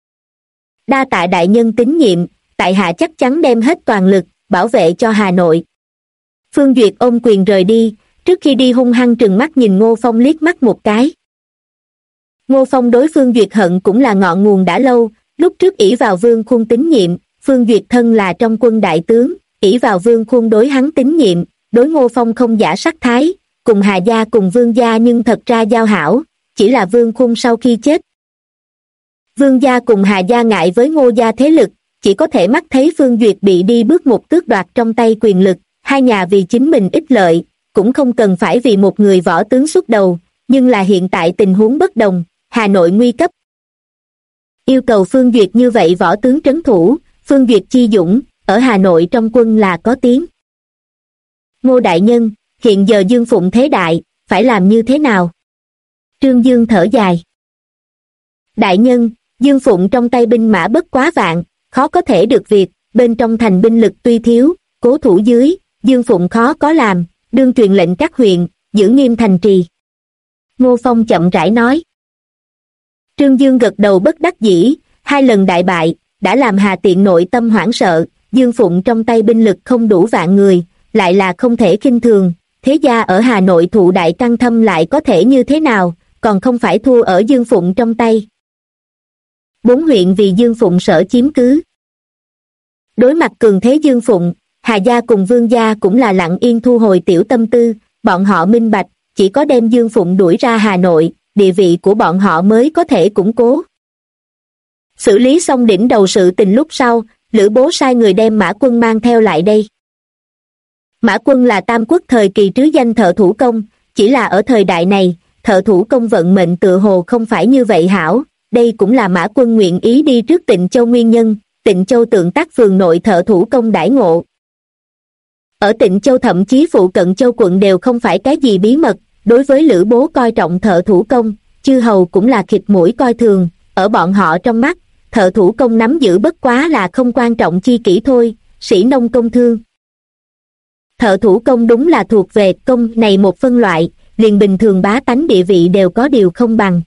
Đa tạ đại nhân tín nhiệm, tại hạ chắc chắn đem hết toàn lực, bảo vệ cho Hà Nội. Phương Duyệt ôm quyền rời đi, trước khi đi hung hăng trừng mắt nhìn Ngô Phong liếc mắt một cái. Ngô Phong đối Phương Duyệt hận cũng là ngọn nguồn đã lâu, lúc trước ỷ vào Vương Khuôn tín nhiệm, Phương Duyệt thân là trong quân đại tướng, ỷ vào Vương Khuôn đối hắn tín nhiệm, đối Ngô Phong không giả sắc thái, cùng Hà gia cùng Vương gia nhưng thật ra giao hảo, chỉ là Vương Khuôn sau khi chết. Vương gia cùng Hà gia ngại với Ngô gia thế lực, chỉ có thể mắt thấy Phương Duyệt bị đi bước một tước đoạt trong tay quyền lực, hai nhà vì chính mình ích lợi, cũng không cần phải vì một người võ tướng xuất đầu, nhưng là hiện tại tình huống bất đồng, Hà Nội nguy cấp. Yêu cầu Phương Duyệt như vậy võ tướng trấn thủ, Phương Duyệt chi dũng, ở Hà Nội trong quân là có tiếng. Ngô đại nhân, hiện giờ Dương Phụng thế đại, phải làm như thế nào? Trương Dương thở dài. Đại nhân, Dương Phụng trong tay binh mã bất quá vạn, khó có thể được việc, bên trong thành binh lực tuy thiếu, cố thủ dưới, Dương Phụng khó có làm, đương truyền lệnh các huyện, giữ nghiêm thành trì. Ngô Phong chậm rãi nói. Trương Dương gật đầu bất đắc dĩ, hai lần đại bại, đã làm Hà Tiện nội tâm hoảng sợ, Dương Phụng trong tay binh lực không đủ vạn người, lại là không thể khinh thường, thế gia ở Hà Nội thụ đại căng thâm lại có thể như thế nào, còn không phải thua ở Dương Phụng trong tay. 4 huyện vì Dương Phụng sở chiếm cứ. Đối mặt cường thế Dương Phụng, Hà gia cùng Vương gia cũng là lặng yên thu hồi tiểu tâm tư, bọn họ minh bạch, chỉ có đem Dương Phụng đuổi ra Hà Nội, địa vị của bọn họ mới có thể củng cố. Xử lý xong đỉnh đầu sự tình lúc sau, Lữ Bố sai người đem Mã Quân mang theo lại đây. Mã Quân là Tam Quốc thời kỳ trứ danh thợ thủ công, chỉ là ở thời đại này, thợ thủ công vận mệnh tựa hồ không phải như vậy hảo, đây cũng là Mã Quân nguyện ý đi trước Tịnh Châu nguyên nhân, Tịnh Châu Tượng Tác phường nội thợ thủ công đãi ngộ. Ở Tịnh Châu thậm chí phụ cận Châu quận đều không phải cái gì bí mật, đối với Lữ Bố coi trọng thợ thủ công, chư hầu cũng là khịt mũi coi thường, ở bọn họ trong mắt, thợ thủ công nắm giữ bất quá là không quan trọng chi kỷ thôi, sĩ nông công thương. Thợ thủ công đúng là thuộc về công này một phân loại, liền bình thường bá tánh địa vị đều có điều không bằng.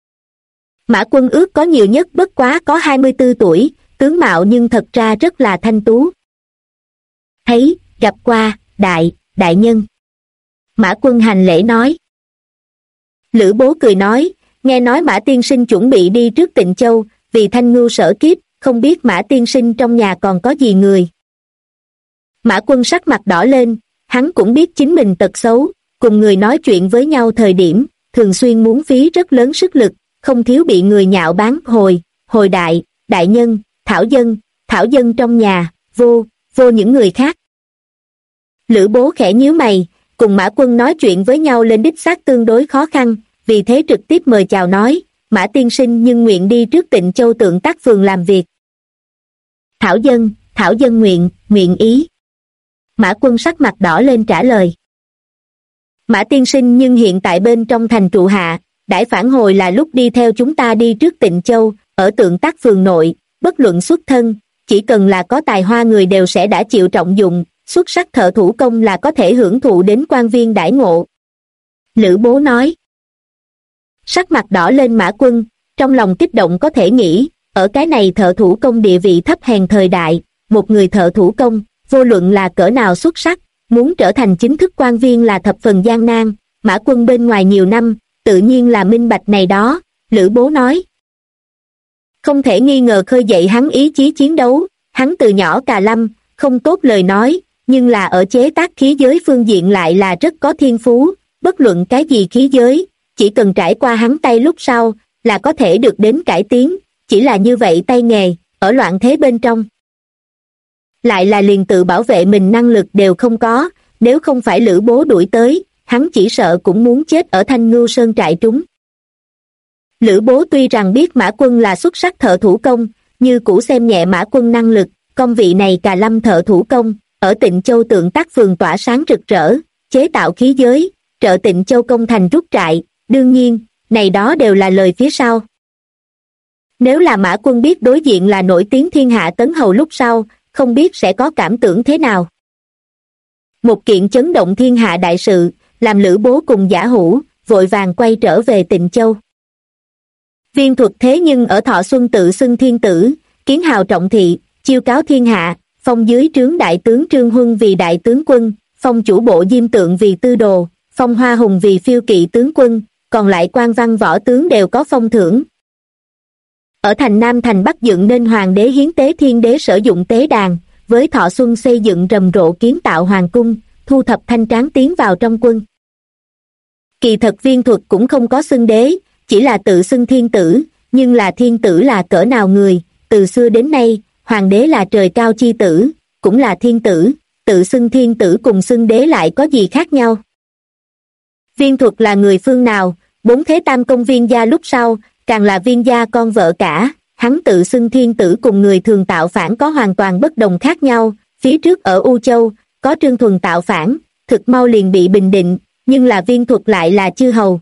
Mã Quân ước có nhiều nhất bất quá có 24 tuổi, tướng mạo nhưng thật ra rất là thanh tú. Thấy, gặp qua, đại nhân. Mã Quân hành lễ nói. Lữ Bố cười nói, nghe nói Mã tiên sinh chuẩn bị đi trước Tịnh Châu, vì thanh ngưu sở kiếp, không biết Mã tiên sinh trong nhà còn có gì người. Mã Quân sắc mặt đỏ lên, hắn cũng biết chính mình tật xấu, cùng người nói chuyện với nhau thời điểm, thường xuyên muốn phí rất lớn sức lực, không thiếu bị người nhạo báng hồi đại nhân, thảo dân trong nhà, vô những người khác. Lữ Bố khẽ nhíu mày, cùng Mã Quân nói chuyện với nhau lên đích xác tương đối khó khăn, vì thế trực tiếp mời chào nói, Mã tiên sinh nhưng nguyện đi trước Tịnh Châu Tượng Tác phường làm việc. Thảo dân nguyện ý. Mã Quân sắc mặt đỏ lên trả lời. Mã tiên sinh nhưng hiện tại bên trong thành trụ hạ, đãi phản hồi là lúc đi theo chúng ta đi trước Tịnh Châu, ở Tượng Tác phường nội, bất luận xuất thân, chỉ cần là có tài hoa người đều sẽ đã chịu trọng dụng, xuất sắc thợ thủ công là có thể hưởng thụ đến quan viên đãi ngộ. Lữ Bố nói. Sắc mặt đỏ lên Mã Quân, trong lòng kích động có thể nghĩ, ở cái này thợ thủ công địa vị thấp hèn thời đại, một người thợ thủ công, vô luận là cỡ nào xuất sắc, muốn trở thành chính thức quan viên là thập phần gian nan, Mã Quân bên ngoài nhiều năm, tự nhiên là minh bạch này đó, Lữ Bố nói. Không thể nghi ngờ khơi dậy hắn ý chí chiến đấu, hắn từ nhỏ cà lâm, không tốt lời nói, nhưng là ở chế tác khí giới phương diện lại là rất có thiên phú, bất luận cái gì khí giới, chỉ cần trải qua hắn tay lúc sau, là có thể được đến cải tiến, chỉ là như vậy tay nghề, ở loạn thế bên trong. Lại là liền tự bảo vệ mình năng lực đều không có, nếu không phải Lữ Bố đuổi tới, hắn chỉ sợ cũng muốn chết ở Thanh Ngưu Sơn trại trúng. Lữ Bố tuy rằng biết Mã Quân là xuất sắc thợ thủ công, như cũ xem nhẹ Mã Quân năng lực, công vị này cà lâm thợ thủ công, ở Tịnh Châu Tượng Tác phường tỏa sáng rực rỡ, chế tạo khí giới, trợ Tịnh Châu công thành rút trại, đương nhiên, này đó đều là lời phía sau. Nếu là Mã Quân biết đối diện là nổi tiếng thiên hạ Tấn Hầu lúc sau, không biết sẽ có cảm tưởng thế nào. Một kiện chấn động thiên hạ đại sự, làm Lữ Bố cùng Giả Hữu vội vàng quay trở về Tịnh Châu. Viên Thuật thế nhưng ở Thọ Xuân tự xưng thiên tử, kiến hào trọng thị, chiêu cáo thiên hạ, phong dưới trướng đại tướng Trương Huân vì đại tướng quân, phong chủ bộ Diêm Tượng vì tư đồ, phong Hoa Hùng vì phiêu kỵ tướng quân, còn lại quan văn võ tướng đều có phong thưởng. Ở thành Nam thành Bắc dựng nên hoàng đế hiến tế thiên đế sử dụng tế đàn, với thọ xuân xây dựng rầm rộ kiến tạo hoàng cung, thu thập thanh tráng tiến vào trong quân. Kỳ thật Viên Thuật cũng không có xưng đế, chỉ là tự xưng thiên tử, nhưng là thiên tử là cỡ nào người, từ xưa đến nay, hoàng đế là trời cao chi tử, cũng là thiên tử, tự xưng thiên tử cùng xưng đế lại có gì khác nhau. Viên Thuật là người phương nào, bốn thế tam công viên gia lúc sau, càng là viên gia con vợ cả, hắn tự xưng thiên tử cùng người thường tạo phản có hoàn toàn bất đồng khác nhau, phía trước ở U Châu, có Trương Thuần tạo phản, thực mau liền bị bình định, nhưng là Viên Thuật lại là chư hầu.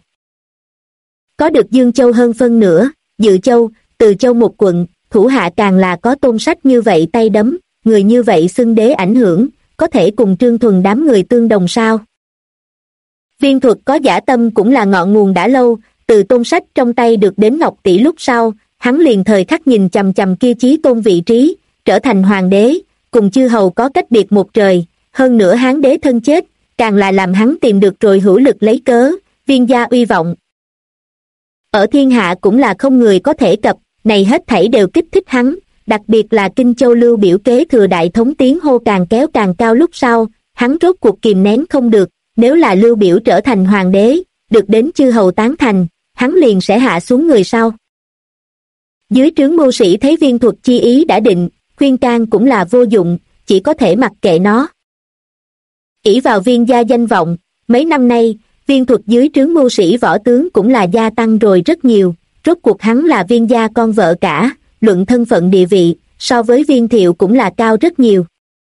Có được Dương Châu hơn phân nửa, Dự Châu, Từ Châu một quận, thủ hạ càng là có tôn sách như vậy tay đấm, người như vậy xưng đế ảnh hưởng, có thể cùng Trương Thuần đám người tương đồng sao? Viên Thuật có dã tâm cũng là ngọn nguồn đã lâu, từ tôn sách trong tay được đến Ngọc Tỷ lúc sau, hắn liền thời khắc nhìn chằm chằm kia chí tôn vị trí, trở thành hoàng đế, cùng chư hầu có cách biệt một trời, hơn nữa Hán đế thân chết, càng là làm hắn tìm được rồi hữu lực lấy cớ, Viên gia uy vọng. Ở thiên hạ cũng là không người có thể cập, này hết thảy đều kích thích hắn, đặc biệt là Kinh Châu Lưu Biểu kế thừa đại thống tiếng hô càng kéo càng cao lúc sau, hắn rốt cuộc kìm nén không được, nếu là Lưu Biểu trở thành hoàng đế, được đến chư hầu tán thành, hắn liền sẽ hạ xuống người sau. Dưới trướng mưu sĩ thấy Viên Thuật chi ý đã định, khuyên can cũng là vô dụng, chỉ có thể mặc kệ nó. ỷ vào Viên gia danh vọng, mấy năm nay, Viên Thuật dưới trướng mưu sĩ võ tướng cũng là gia tăng rồi rất nhiều, rốt cuộc hắn là Viên gia con vợ cả, luận thân phận địa vị, so với Viên Thiệu cũng là cao rất nhiều.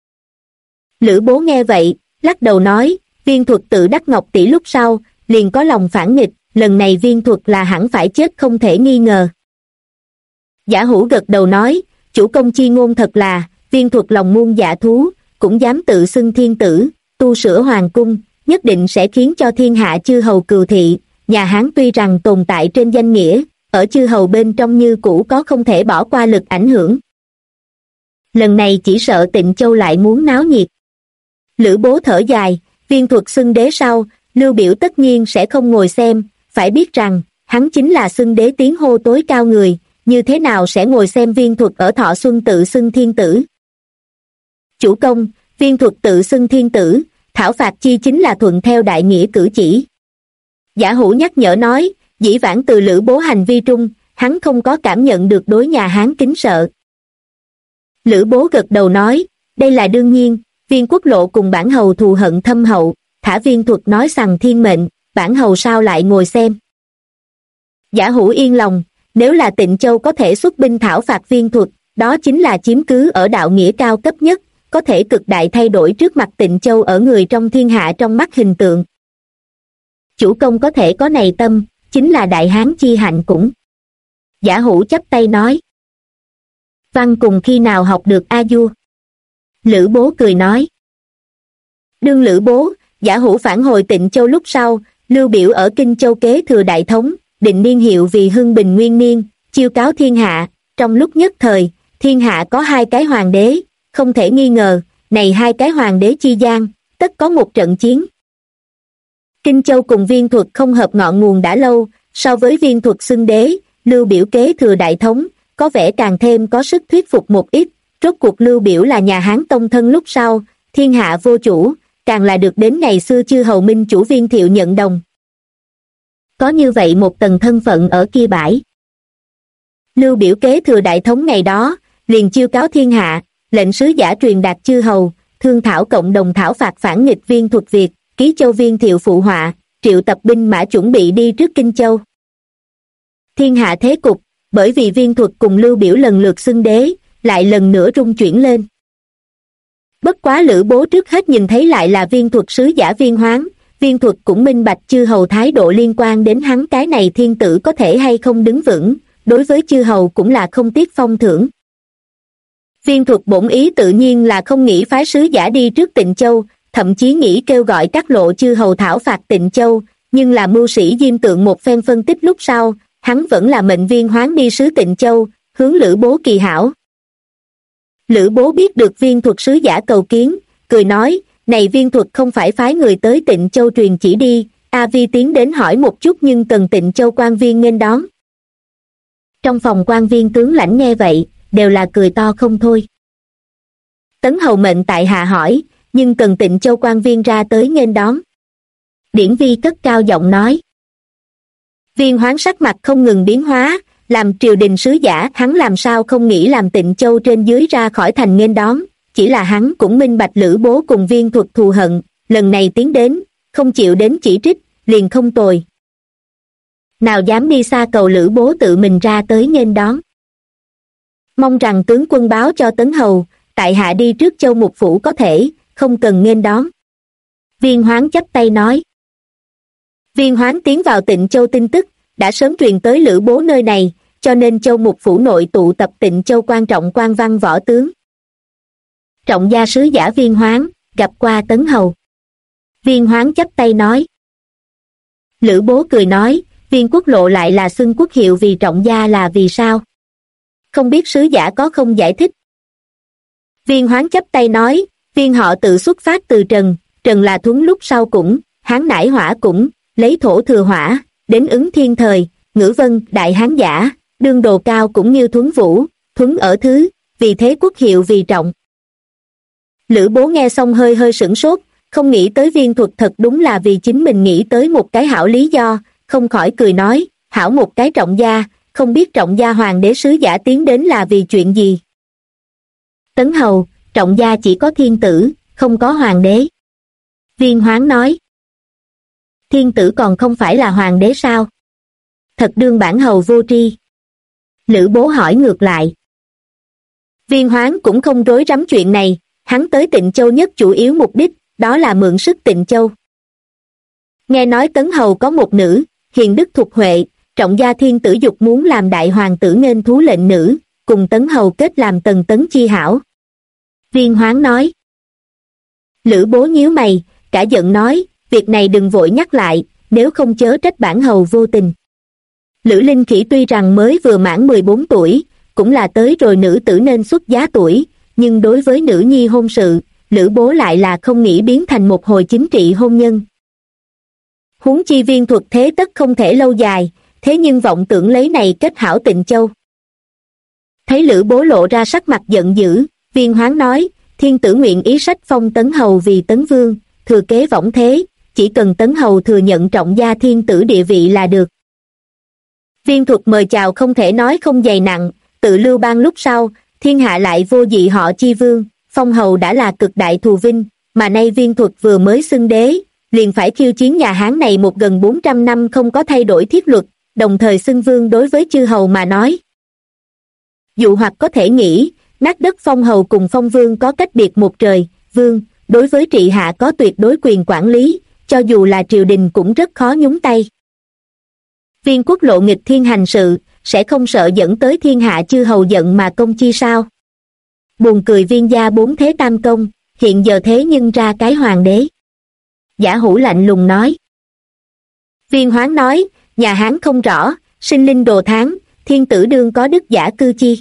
Lữ Bố nghe vậy, lắc đầu nói, Viên Thuật tự đắc Ngọc Tỷ lúc sau, liền có lòng phản nghịch, lần này Viên Thuật là hẳn phải chết không thể nghi ngờ. Giả Hữu gật đầu nói, chủ công chi ngôn thật là, Viên Thuật lòng muôn dạ thú, cũng dám tự xưng thiên tử, tu sửa hoàng cung, nhất định sẽ khiến cho thiên hạ chư hầu cừu thị, nhà Hán tuy rằng tồn tại trên danh nghĩa, ở chư hầu bên trong như cũ có không thể bỏ qua lực ảnh hưởng. Lần này chỉ sợ Tịnh Châu lại muốn náo nhiệt. Lữ Bố thở dài, Viên Thuật xưng đế sau, Lưu Biểu tất nhiên sẽ không ngồi xem, phải biết rằng, hắn chính là xưng đế tiếng hô tối cao người, như thế nào sẽ ngồi xem Viên Thuật ở thọ xuân tự xưng thiên tử. Chủ công, Viên Thuật tự xưng thiên tử, thảo phạt chi chính là thuận theo đại nghĩa cử chỉ. Giả Hữu nhắc nhở nói, dĩ vãng từ Lữ Bố hành vi trung, hắn không có cảm nhận được đối nhà Hán kính sợ. Lữ Bố gật đầu nói, đây là đương nhiên, Viên Quốc Lộ cùng bản hầu thù hận thâm hậu, thả Viên Thuật nói rằng thiên mệnh, bản hầu sao lại ngồi xem. Giả Hữu yên lòng, nếu là Tịnh Châu có thể xuất binh thảo phạt Viên Thuật, đó chính là chiếm cứ ở đạo nghĩa cao cấp nhất, có thể cực đại thay đổi trước mặt Tịnh Châu ở người trong thiên hạ trong mắt hình tượng. Chủ công có thể có này tâm, chính là đại hán chi hạnh cũng. Giả Hữu chắp tay nói. Văn cùng khi nào học được A Du? Lữ Bố cười nói. Đương Lữ Bố, Giả Hữu phản hồi Tịnh Châu lúc sau, Lưu Biểu ở Kinh Châu kế thừa đại thống, định niên hiệu vì Hưng Bình Nguyên Niên, chiêu cáo thiên hạ, trong lúc nhất thời, thiên hạ có hai cái hoàng đế, không thể nghi ngờ, này hai cái hoàng đế chi gian, tất có một trận chiến. Kinh Châu cùng Viên Thuật không hợp ngọn nguồn đã lâu, so với Viên Thuật xưng đế, Lưu Biểu kế thừa đại thống, có vẻ càng thêm có sức thuyết phục một ít, rốt cuộc Lưu Biểu là nhà Hán tông thân lúc sau, thiên hạ vô chủ, càng là được đến ngày xưa chư hầu minh chủ Viên Thiệu nhận đồng. Có như vậy một tầng thân phận ở kia bãi. Lưu Biểu kế thừa đại thống ngày đó, liền chiêu cáo thiên hạ, lệnh sứ giả truyền đạt chư hầu, thương thảo cộng đồng thảo phạt phản nghịch Viên Thuật việc, ký châu Viên Thiệu phụ họa, triệu tập binh mã chuẩn bị đi trước Kinh Châu. Thiên hạ thế cục, bởi vì Viên Thuật cùng Lưu Biểu lần lượt xưng đế, lại lần nữa rung chuyển lên. Bất quá Lữ Bố trước hết nhìn thấy lại là Viên Thuật sứ giả Viên Hoán, Viên Thuật cũng minh bạch chư hầu thái độ liên quan đến hắn cái này thiên tử có thể hay không đứng vững, đối với chư hầu cũng là không tiếc phong thưởng. Viên Thuật bổn ý tự nhiên là không nghĩ phái sứ giả đi trước Tịnh Châu, thậm chí nghĩ kêu gọi các lộ chư hầu thảo phạt Tịnh Châu, nhưng là mưu sĩ Diêm Tượng một phen phân tích lúc sau, hắn vẫn là mệnh Viên Hoán đi sứ Tịnh Châu, hướng Lữ Bố kỳ hảo. Lữ Bố biết được Viên Thuật sứ giả cầu kiến, cười nói, này Viên Thuật không phải phái người tới Tịnh Châu truyền chỉ đi, A Vi tiến đến hỏi một chút nhưng cần Tịnh Châu quan viên nghênh đón. Trong phòng quan viên tướng lãnh nghe vậy, đều là cười to không thôi. Tấn hầu mệnh tại hạ hỏi, nhưng cần Tịnh Châu quan viên ra tới nghênh đón. Điển Vi cất cao giọng nói. Viên Hoán sắc mặt không ngừng biến hóa, làm triều đình sứ giả, hắn làm sao không nghĩ làm Tịnh Châu trên dưới ra khỏi thành nghênh đón, chỉ là hắn cũng minh bạch Lữ Bố cùng Viên Thuật thù hận, lần này tiến đến, không chịu đến chỉ trích, liền không tồi. Nào dám đi xa cầu Lữ Bố tự mình ra tới nghênh đón. Mong rằng tướng quân báo cho Tấn hầu, tại hạ đi trước Châu Mục phủ có thể, không cần nghênh đón. Viên Hoán chắp tay nói. Viên Hoán tiến vào Tịnh Châu tin tức đã sớm truyền tới Lữ Bố nơi này, cho nên Châu Mục phủ nội tụ tập Tịnh Châu quan trọng quan văn võ tướng. Trọng gia sứ giả Viên Hoán gặp qua Tấn hầu. Viên Hoán chắp tay nói. Lữ Bố cười nói, Viên quốc lộ lại là xưng quốc hiệu vì trọng gia là vì sao? Không biết sứ giả có không giải thích. Viên Hoán chắp tay nói, Viên họ tự xuất phát từ Trần, Trần là Thuấn lúc sau cũng, Hán nải Hỏa cũng, lấy thổ thừa hỏa, đến ứng thiên thời, ngữ vân, đại hán giả, đương đồ cao cũng như Thuấn Vũ, Thuấn ở thứ, vì thế quốc hiệu vì trọng. Lữ Bố nghe xong hơi hơi sửng sốt, không nghĩ tới Viên Thuật thật đúng là vì chính mình nghĩ tới một cái hảo lý do, không khỏi cười nói, hảo một cái trọng gia, không biết trọng gia hoàng đế sứ giả tiến đến là vì chuyện gì. Tấn hầu, trọng gia chỉ có thiên tử, không có hoàng đế. Viên Hoán nói. Thiên tử còn không phải là hoàng đế sao? Thật đương bản hầu vô tri. Lữ Bố hỏi ngược lại. Viên Hoán cũng không rối rắm chuyện này, hắn tới Tịnh Châu nhất chủ yếu mục đích, đó là mượn sức Tịnh Châu. Nghe nói Tấn hầu có một nữ, hiền đức thục huệ, trọng gia thiên tử dục muốn làm đại hoàng tử nghênh thú lệnh nữ, cùng Tấn hầu kết làm Tần Tấn chi hảo. Viên Hoán nói. Lữ Bố nhíu mày, cả giận nói, việc này đừng vội nhắc lại, nếu không chớ trách bản hầu vô tình. Lữ Linh Khỉ tuy rằng mới vừa mãn 14 tuổi, cũng là tới rồi nữ tử nên xuất giá tuổi, nhưng đối với nữ nhi hôn sự, Lữ Bố lại là không nghĩ biến thành một hồi chính trị hôn nhân. Huống chi Viên Thuật thế tất không thể lâu dài, thế nhưng vọng tưởng lấy này kết hảo Tịnh Châu. Thấy Lữ Bố lộ ra sắc mặt giận dữ, Viên Hoán nói, thiên tử nguyện ý sách phong Tấn hầu vì Tấn vương, thừa kế võng thế, chỉ cần Tấn hầu thừa nhận trọng gia thiên tử địa vị là được. Viên Thuật mời chào không thể nói không dày nặng, tự Lưu Bang lúc sau, thiên hạ lại vô dị họ chi vương, phong hầu đã là cực đại thù vinh, mà nay Viên Thuật vừa mới xưng đế, liền phải khiêu chiến nhà Hán này một gần 400 năm không có thay đổi thiết luật, đồng thời xưng vương đối với chư hầu mà nói. Dụ hoặc có thể nghĩ, nát đất phong hầu cùng phong vương có cách biệt một trời, vương, đối với trị hạ có tuyệt đối quyền quản lý, cho dù là triều đình cũng rất khó nhúng tay. Viên quốc lộ nghịch thiên hành sự, sẽ không sợ dẫn tới thiên hạ chư hầu giận mà công chi sao? Buồn cười Viên gia bốn thế tam công, hiện giờ thế nhưng ra cái hoàng đế. Giả Hủ lạnh lùng nói. Viên Hoán nói, nhà Hán không rõ, sinh linh đồ tháng, thiên tử đương có đức giả cư chi.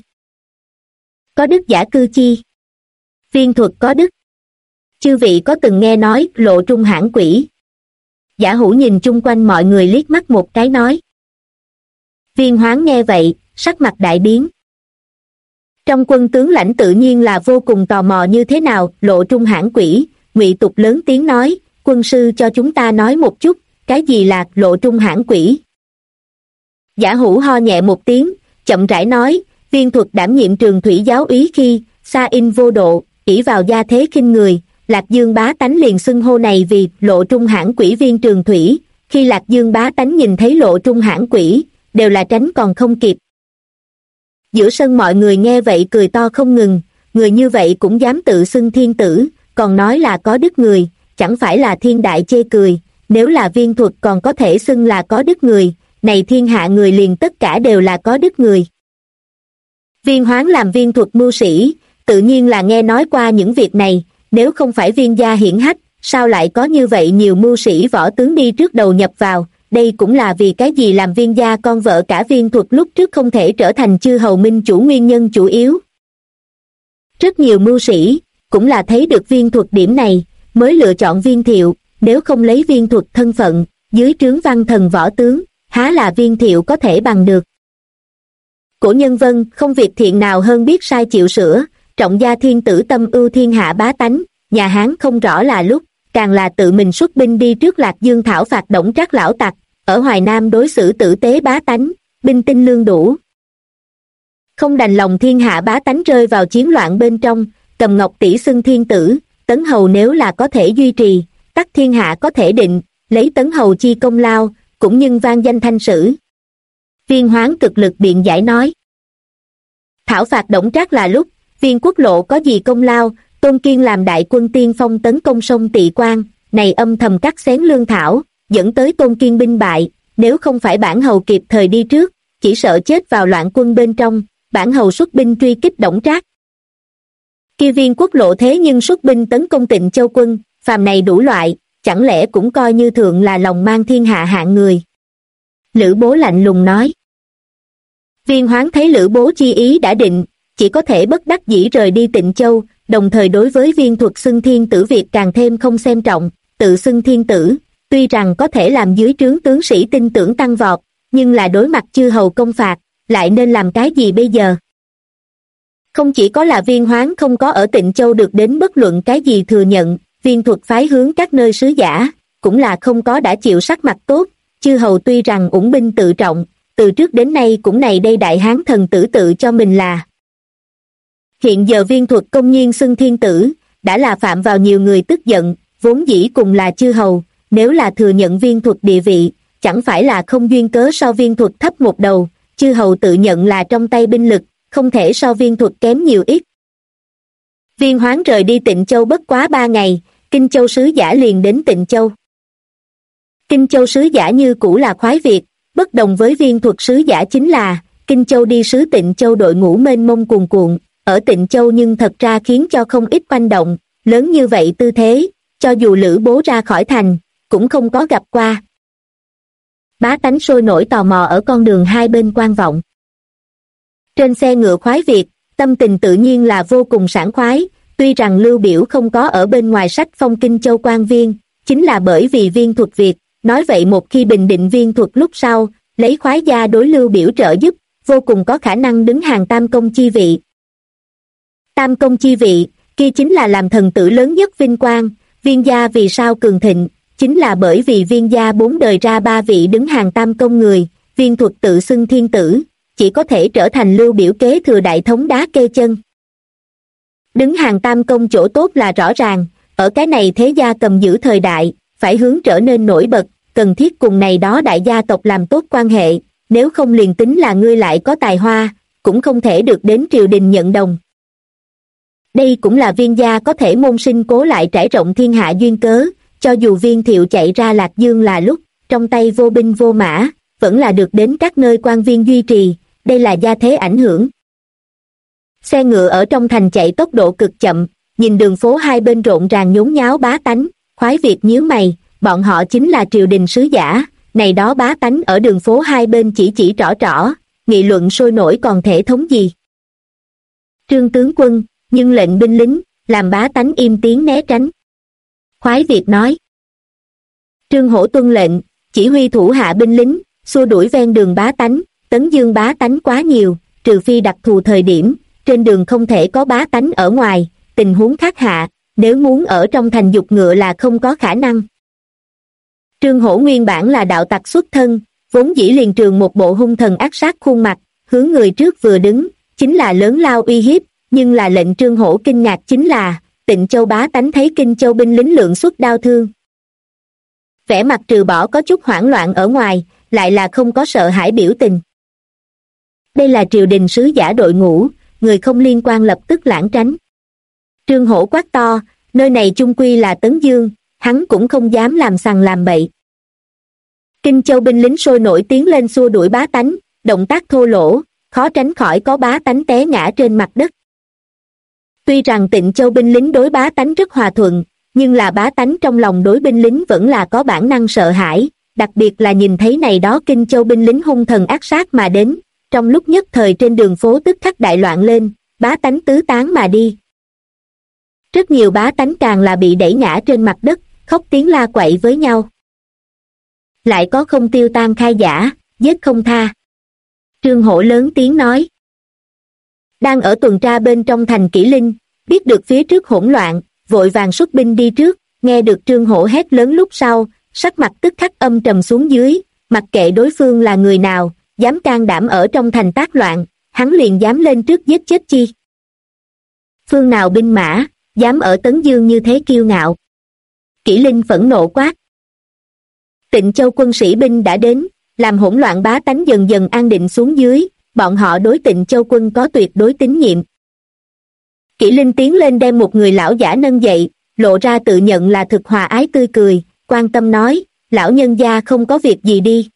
Có đức giả cư chi. Viên Thuật có đức. Chư vị có từng nghe nói Lộ Trung hãn quỷ? Giả Hủ nhìn chung quanh mọi người liếc mắt một cái nói. Viên Hoán nghe vậy, sắc mặt đại biến. Trong quân tướng lãnh tự nhiên là vô cùng tò mò như thế nào Lộ Trung hãn quỷ, Ngụy Tục lớn tiếng nói, quân sư cho chúng ta nói một chút, cái gì là Lộ Trung hãn quỷ? Giả Hủ ho nhẹ một tiếng, chậm rãi nói, Viên Thuật đảm nhiệm Trường Thủy giáo úy khi, xa in vô độ, ỷ vào gia thế khinh người, Lạc Dương bá tánh liền xưng hô này vì Lộ Trung hãn quỷ viên Trường Thủy, khi Lạc Dương bá tánh nhìn thấy Lộ Trung hãn quỷ, đều là tránh còn không kịp. Giữa sân mọi người nghe vậy cười to không ngừng, người như vậy cũng dám tự xưng thiên tử, còn nói là có đức người, chẳng phải là thiên đại chê cười, nếu là Viên Thuật còn có thể xưng là có đức người, này thiên hạ người liền tất cả đều là có đức người. Viên Hoán làm Viên Thuật mưu sĩ, tự nhiên là nghe nói qua những việc này, nếu không phải Viên gia hiển hách, sao lại có như vậy nhiều mưu sĩ võ tướng đi trước đầu nhập vào, đây cũng là vì cái gì làm Viên gia con vợ cả Viên Thuật lúc trước không thể trở thành chư hầu minh chủ nguyên nhân chủ yếu. Rất nhiều mưu sĩ, cũng là thấy được Viên Thuật điểm này, mới lựa chọn Viên Thiệu, nếu không lấy Viên Thuật thân phận, dưới trướng văn thần võ tướng, há là Viên Thiệu có thể bằng được. Cổ nhân vân, không việc thiện nào hơn biết sai chịu sửa, trọng gia thiên tử tâm ưu thiên hạ bá tánh, nhà Hán không rõ là lúc, càng là tự mình xuất binh đi trước Lạc Dương thảo phạt Đổng Trác lão tặc, ở Hoài Nam đối xử tử tế bá tánh, binh tinh lương đủ. Không đành lòng thiên hạ bá tánh rơi vào chiến loạn bên trong, cầm ngọc tỷ xưng thiên tử, Tấn Hầu nếu là có thể duy trì, tắc thiên hạ có thể định, lấy Tấn Hầu chi công lao, cũng nhưng vang danh thanh sử. Viên Hoáng cực lực biện giải nói. Thảo phạt Đổng Trác là lúc, Viên Quốc Lộ có gì công lao, Tôn Kiên làm đại quân tiên phong tấn công sông Tị Quan, này âm thầm cắt xén lương thảo, dẫn tới Tôn Kiên binh bại, nếu không phải bản hầu kịp thời đi trước, chỉ sợ chết vào loạn quân bên trong, bản hầu xuất binh truy kích Đổng Trác. Kia Viên Quốc Lộ thế nhưng xuất binh tấn công Tịnh Châu quân, phàm này đủ loại, chẳng lẽ cũng coi như thượng là lòng mang thiên hạ hạng người. Lữ Bố lạnh lùng nói. Viên Hoáng thấy Lữ Bố chi ý đã định, chỉ có thể bất đắc dĩ rời đi Tịnh Châu, đồng thời đối với Viên Thuật xưng thiên tử việc càng thêm không xem trọng, tự xưng thiên tử, tuy rằng có thể làm dưới trướng tướng sĩ tin tưởng tăng vọt, nhưng là đối mặt chư hầu công phạt, lại nên làm cái gì bây giờ? Không chỉ có là Viên Hoáng không có ở Tịnh Châu được đến bất luận cái gì thừa nhận, Viên Thuật phái hướng các nơi sứ giả, cũng là không có đã chịu sắc mặt tốt, chư hầu tuy rằng ủng binh tự trọng, từ trước đến nay cũng này đây đại hán thần tử tự cho mình là. Hiện giờ Viên Thuật công nhiên xưng thiên tử, đã là phạm vào nhiều người tức giận, vốn dĩ cùng là chư hầu, nếu là thừa nhận Viên Thuật địa vị, chẳng phải là không duyên cớ so Viên Thuật thấp một đầu, chư hầu tự nhận là trong tay binh lực, không thể so Viên Thuật kém nhiều ít. Viên Hoáng rời đi Tịnh Châu bất quá 3 ngày, Kinh Châu sứ giả liền đến Tịnh Châu. Kinh Châu sứ giả như cũ là khoái Việt, bất đồng với Viên Thuật sứ giả chính là, Kinh Châu đi sứ Tịnh Châu đội ngũ mênh mông cuồn cuộn, ở Tịnh Châu nhưng thật ra khiến cho không ít oanh động, lớn như vậy tư thế, cho dù Lữ Bố ra khỏi thành, cũng không có gặp qua. Bá tánh sôi nổi tò mò ở con đường hai bên quan vọng. Trên xe ngựa khoái Việt, tâm tình tự nhiên là vô cùng sảng khoái, tuy rằng Lưu Biểu không có ở bên ngoài sách phong Kinh Châu quan viên, chính là bởi vì Viên Thuật Việt, nói vậy một khi bình định Viên Thuật lúc sau, lấy khoái gia đối Lưu Biểu trợ giúp, vô cùng có khả năng đứng hàng tam công chi vị. Tam công chi vị, kia chính là làm thần tử lớn nhất vinh quang, Viên gia vì sao cường thịnh, chính là bởi vì Viên gia 4 đời ra 3 vị đứng hàng tam công người, Viên Thuật tự xưng thiên tử, chỉ có thể trở thành Lưu Biểu kế thừa đại thống đá kê chân. Đứng hàng tam công chỗ tốt là rõ ràng, ở cái này thế gia cầm giữ thời đại, phải hướng trở nên nổi bật, cần thiết cùng này đó đại gia tộc làm tốt quan hệ, nếu không liền tính là ngươi lại có tài hoa, cũng không thể được đến triều đình nhận đồng. Đây cũng là Viên gia có thể môn sinh cố lại trải rộng thiên hạ duyên cớ, cho dù Viên Thiệu chạy ra Lạc Dương là lúc, trong tay vô binh vô mã, vẫn là được đến các nơi quan viên duy trì, đây là gia thế ảnh hưởng. Xe ngựa ở trong thành chạy tốc độ cực chậm, nhìn đường phố hai bên rộn ràng nhốn nháo bá tánh, khoái Việt nhíu mày, bọn họ chính là triều đình sứ giả, này đó bá tánh ở đường phố hai bên chỉ trỏ trỏ, nghị luận sôi nổi còn thể thống gì. Trương tướng quân, nhưng lệnh binh lính, làm bá tánh im tiếng né tránh. Khoái Việt nói. Trương Hổ tuân lệnh, chỉ huy thủ hạ binh lính, xua đuổi ven đường bá tánh, tấn dương bá tánh quá nhiều, trừ phi đặc thù thời điểm, trên đường không thể có bá tánh ở ngoài, tình huống khác hạ, nếu muốn ở trong thành dục ngựa là không có khả năng. Trương Hổ nguyên bản là đạo tặc xuất thân, vốn dĩ liền trường một bộ hung thần ác sát khuôn mặt, hướng người trước vừa đứng, chính là lớn lao uy hiếp, nhưng là lệnh Trương Hổ kinh ngạc chính là, Tịnh Châu bá tánh thấy Kinh Châu binh lính lượng xuất đao thương. Vẻ mặt trừ bỏ có chút hoảng loạn ở ngoài, lại là không có sợ hãi biểu tình. Đây là triều đình sứ giả đội ngũ, người không liên quan lập tức lảng tránh. Trương Hổ quát to, nơi này chung quy là Tấn Dương, hắn cũng không dám làm sằng làm bậy. Kinh Châu binh lính sôi nổi tiến lên xua đuổi bá tánh, động tác thô lỗ, khó tránh khỏi có bá tánh té ngã trên mặt đất. Tuy rằng Tịnh Châu binh lính đối bá tánh rất hòa thuận, nhưng là bá tánh trong lòng đối binh lính vẫn là có bản năng sợ hãi, đặc biệt là nhìn thấy này đó Kinh Châu binh lính hung thần ác sát mà đến, trong lúc nhất thời trên đường phố tức khắc đại loạn lên, bá tánh tứ tán mà đi. Rất nhiều bá tánh càng là bị đẩy ngã trên mặt đất, khóc tiếng la quậy với nhau. Lại có không tiêu tan khai giả, giết không tha. Trương Hổ lớn tiếng nói. Đang ở tuần tra bên trong thành Kỷ Linh, biết được phía trước hỗn loạn, vội vàng xuất binh đi trước, nghe được Trương Hổ hét lớn lúc sau, sắc mặt tức khắc âm trầm xuống dưới, mặc kệ đối phương là người nào, dám can đảm ở trong thành tác loạn, hắn liền dám lên trước giết chết chi. Phương nào binh mã, dám ở Tấn Dương như thế kiêu ngạo. Kỷ Linh phẫn nộ quát. Tịnh Châu quân sĩ binh đã đến, làm hỗn loạn bá tánh dần dần an định xuống dưới, bọn họ đối Tịnh Châu quân có tuyệt đối tín nhiệm. Kỷ Linh tiến lên đem một người lão giả nâng dậy, lộ ra tự nhận là thực hòa ái tươi cười, quan tâm nói, lão nhân gia không có việc gì đi.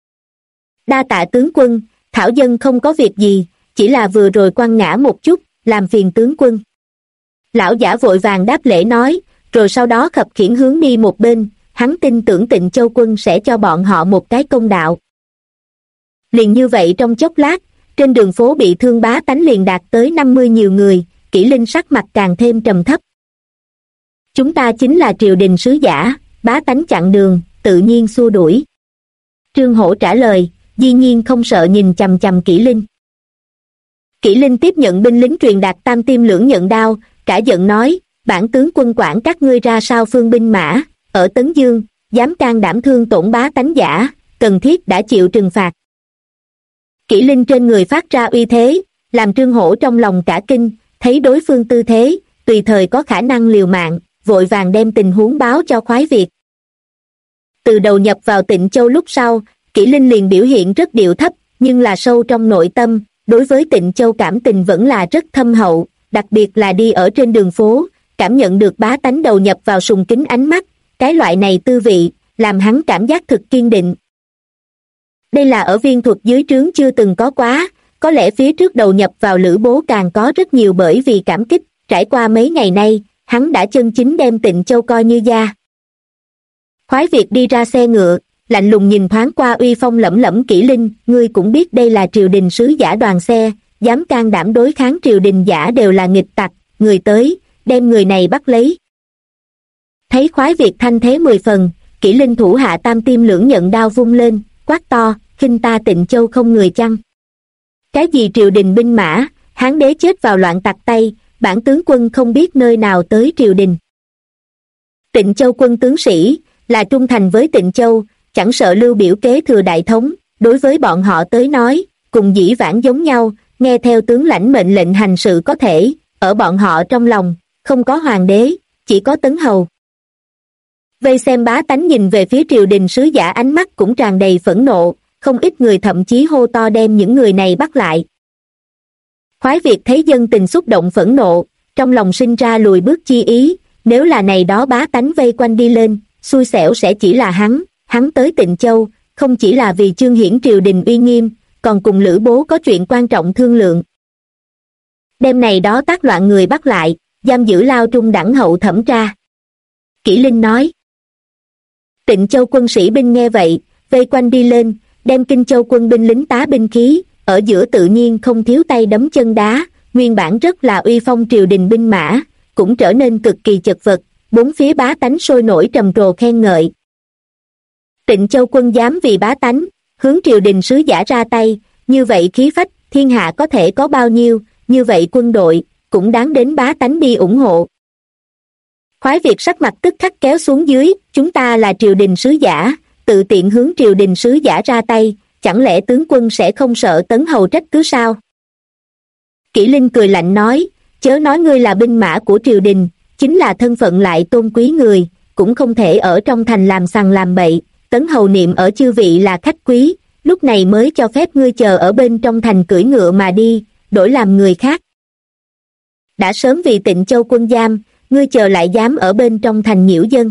Đa tạ tướng quân, thảo dân không có việc gì, chỉ là vừa rồi quăng ngã một chút, làm phiền tướng quân. Lão giả vội vàng đáp lễ nói, rồi sau đó khập khiễng hướng đi một bên, hắn tin tưởng Tịnh Châu quân sẽ cho bọn họ một cái công đạo. Liền như vậy trong chốc lát, trên đường phố bị thương bá tánh liền đạt tới 50 nhiều người, Kỷ Linh sắc mặt càng thêm trầm thấp. Chúng ta chính là triều đình sứ giả, bá tánh chặn đường, tự nhiên xua đuổi. Trương Hổ trả lời, dĩ nhiên không sợ nhìn chằm chằm Kỷ Linh. Kỷ Linh tiếp nhận binh lính truyền đạt tam tiêm lưỡng nhận đao, cả giận nói, bản tướng quân quản các ngươi ra sao phương binh mã, ở Tấn Dương, dám can đảm thương tổn bá tánh giả, cần thiết đã chịu trừng phạt. Kỷ Linh trên người phát ra uy thế, làm Trương Hổ trong lòng cả kinh, thấy đối phương tư thế, tùy thời có khả năng liều mạng, vội vàng đem tình huống báo cho Khoái Việt. Từ đầu nhập vào Tịnh Châu lúc sau, Kỷ Linh liền biểu hiện rất điệu thấp, nhưng là sâu trong nội tâm, đối với Tịnh Châu cảm tình vẫn là rất thâm hậu, đặc biệt là đi ở trên đường phố, cảm nhận được bá tánh đầu nhập vào sùng kính ánh mắt, cái loại này tư vị, làm hắn cảm giác thực kiên định. Đây là ở viên thuật dưới trướng chưa từng có quá, có lẽ phía trước đầu nhập vào Lữ Bố càng có rất nhiều bởi vì cảm kích, trải qua mấy ngày nay, hắn đã chân chính đem Tịnh Châu coi như gia. Khoái Việt đi ra xe ngựa, lạnh lùng nhìn thoáng qua uy phong lẫm lẫm Kỷ Linh, ngươi cũng biết đây là triều đình sứ giả đoàn xe, dám can đảm đối kháng triều đình giả đều là nghịch tặc, người tới, đem người này bắt lấy. Thấy Khoái Việt thanh thế 10 phần, Kỷ Linh thủ hạ tam tiêm lưỡng nhận đao vung lên, quát to, khinh ta Tịnh Châu không người chăng? Cái gì triều đình binh mã, Hán đế chết vào loạn tặc tay, bản tướng quân không biết nơi nào tới triều đình. Tịnh Châu quân tướng sĩ, là trung thành với Tịnh Châu, chẳng sợ lưu biểu kế thừa đại thống, đối với bọn họ tới nói, cùng dĩ vãng giống nhau, nghe theo tướng lãnh mệnh lệnh hành sự có thể, ở bọn họ trong lòng, không có hoàng đế, chỉ có tấn hầu. Vây xem bá tánh nhìn về phía triều đình sứ giả ánh mắt cũng tràn đầy phẫn nộ, không ít người thậm chí hô to đem những người này bắt lại. Khoái Việt thấy dân tình xúc động phẫn nộ, trong lòng sinh ra lùi bước chi ý, nếu là này đó bá tánh vây quanh đi lên, xui xẻo sẽ chỉ là hắn tới Tịnh Châu, không chỉ là vì chương hiển triều đình uy nghiêm, còn cùng Lữ Bố có chuyện quan trọng thương lượng. Đêm này đó tác loạn người bắt lại, giam giữ lao trung đẳng hậu thẩm tra. Kỷ Linh nói. Tịnh Châu quân sĩ binh nghe vậy, vây quanh đi lên, đem Kinh Châu quân binh lính tá binh khí, ở giữa tự nhiên không thiếu tay đấm chân đá, nguyên bản rất là uy phong triều đình binh mã, cũng trở nên cực kỳ chật vật, bốn phía bá tánh sôi nổi trầm trồ khen ngợi. Tịnh Châu quân dám vì bá tánh, hướng triều đình sứ giả ra tay, như vậy khí phách, thiên hạ có thể có bao nhiêu, như vậy quân đội, cũng đáng đến bá tánh đi ủng hộ. Khoái Việt sắc mặt tức khắc kéo xuống dưới, chúng ta là triều đình sứ giả, tự tiện hướng triều đình sứ giả ra tay, chẳng lẽ tướng quân sẽ không sợ tấn hầu trách cứ sao? Kỷ Linh cười lạnh nói, chớ nói ngươi là binh mã của triều đình, chính là thân phận lại tôn quý người, cũng không thể ở trong thành làm sằng làm bậy, tấn hầu niệm ở chư vị là khách quý, lúc này mới cho phép ngươi chờ ở bên trong thành cưỡi ngựa mà đi, đổi làm người khác. Đã sớm vì Tịnh Châu quân giam, ngươi chờ lại dám ở bên trong thành nhiễu dân.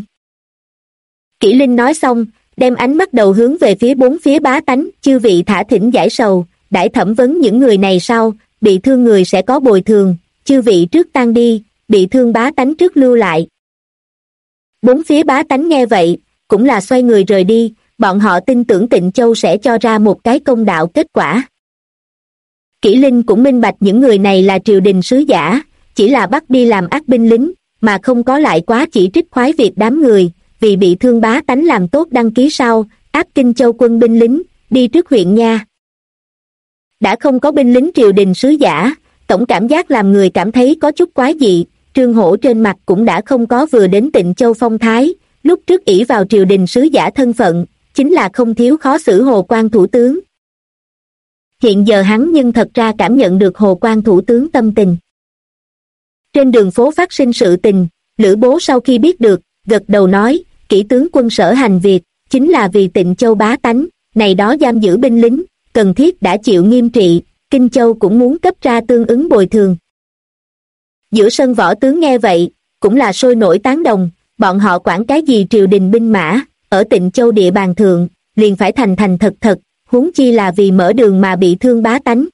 Kỷ Linh nói xong, đem ánh mắt đầu hướng về phía bốn phía bá tánh, chư vị thả thỉnh giải sầu, đãi thẩm vấn những người này sau, bị thương người sẽ có bồi thường, chư vị trước tan đi, bị thương bá tánh trước lưu lại. Bốn phía bá tánh nghe vậy, cũng là xoay người rời đi, bọn họ tin tưởng Tịnh Châu sẽ cho ra một cái công đạo kết quả. Kỷ Linh cũng minh bạch những người này là triều đình sứ giả, chỉ là bắt đi làm ác binh lính, mà không có lại quá chỉ trích Khoái Việt đám người, vì bị thương bá tánh làm tốt đăng ký sau, áp Kinh Châu quân binh lính, đi trước huyện nha. Đã không có binh lính triều đình sứ giả, tổng cảm giác làm người cảm thấy có chút quái dị. Trương Hổ trên mặt cũng đã không có vừa đến Tịnh Châu phong thái, lúc trước ỷ vào triều đình sứ giả thân phận, chính là không thiếu khó xử Hồ Quan thủ tướng. Hiện giờ hắn nhưng thật ra cảm nhận được Hồ Quan thủ tướng tâm tình. Trên đường phố phát sinh sự tình, Lữ Bố sau khi biết được, gật đầu nói, kỹ tướng quân sở hành việc, chính là vì Tịnh Châu bá tánh, này đó giam giữ binh lính, cần thiết đã chịu nghiêm trị, Kinh Châu cũng muốn cấp ra tương ứng bồi thường. Giữa sân võ tướng nghe vậy, cũng là sôi nổi tán đồng, bọn họ quản cái gì triều đình binh mã, ở Tịnh Châu địa bàn thượng, liền phải thành thành thật thật, huống chi là vì mở đường mà bị thương bá tánh.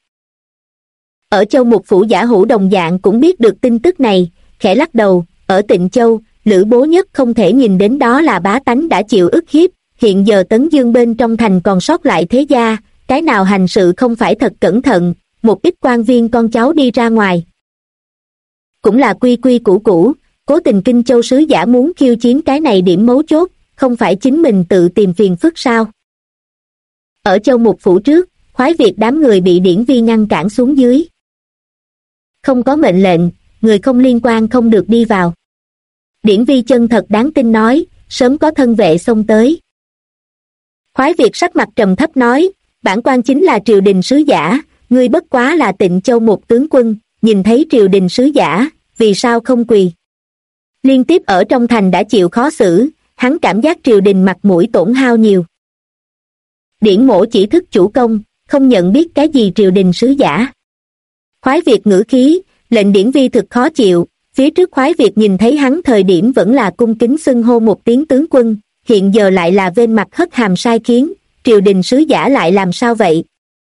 Ở Châu Mục Phủ Giả Hữu đồng dạng cũng biết được tin tức này, khẽ lắc đầu, ở Tịnh Châu, Lữ Bố nhất không thể nhìn đến đó là bá tánh đã chịu ức hiếp, hiện giờ Tấn Dương bên trong thành còn sót lại thế gia, cái nào hành sự không phải thật cẩn thận, một ít quan viên con cháu đi ra ngoài. Cũng là quy quy củ củ, cố tình Kinh Châu sứ giả muốn khiêu chiến cái này điểm mấu chốt, không phải chính mình tự tìm phiền phức sao. Ở Châu Mục Phủ trước, khoái Việt đám người bị Điển Vi ngăn cản xuống dưới. Không có mệnh lệnh, người không liên quan không được đi vào. Điển Vi chân thật đáng tin nói, sớm có thân vệ xông tới. Khoái Việt sắc mặt trầm thấp nói, bản quan chính là triều đình sứ giả, ngươi bất quá là Tịnh Châu một tướng quân, nhìn thấy triều đình sứ giả, vì sao không quỳ? Liên tiếp ở trong thành đã chịu khó xử, hắn cảm giác triều đình mặt mũi tổn hao nhiều. Điển Mỗ chỉ thức chủ công, không nhận biết cái gì triều đình sứ giả. Khoái Việt ngữ khí, lệnh Điển Vi thực khó chịu, phía trước Khoái Việt nhìn thấy hắn thời điểm vẫn là cung kính xưng hô một tiếng tướng quân, hiện giờ lại là bên mặt hất hàm sai khiến, triều đình sứ giả lại làm sao vậy?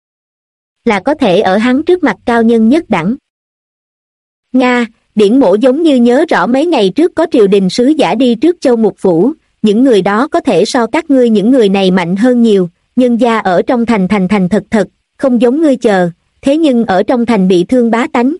Là có thể ở hắn trước mặt cao nhân nhất đẳng. Nga, Điển Mỗ giống như nhớ rõ mấy ngày trước có triều đình sứ giả đi trước Châu Mục Phủ, những người đó có thể so các ngươi những người này mạnh hơn nhiều, nhân gia ở trong thành thật thật, không giống ngươi chờ, thế nhưng ở trong thành bị thương bá tánh.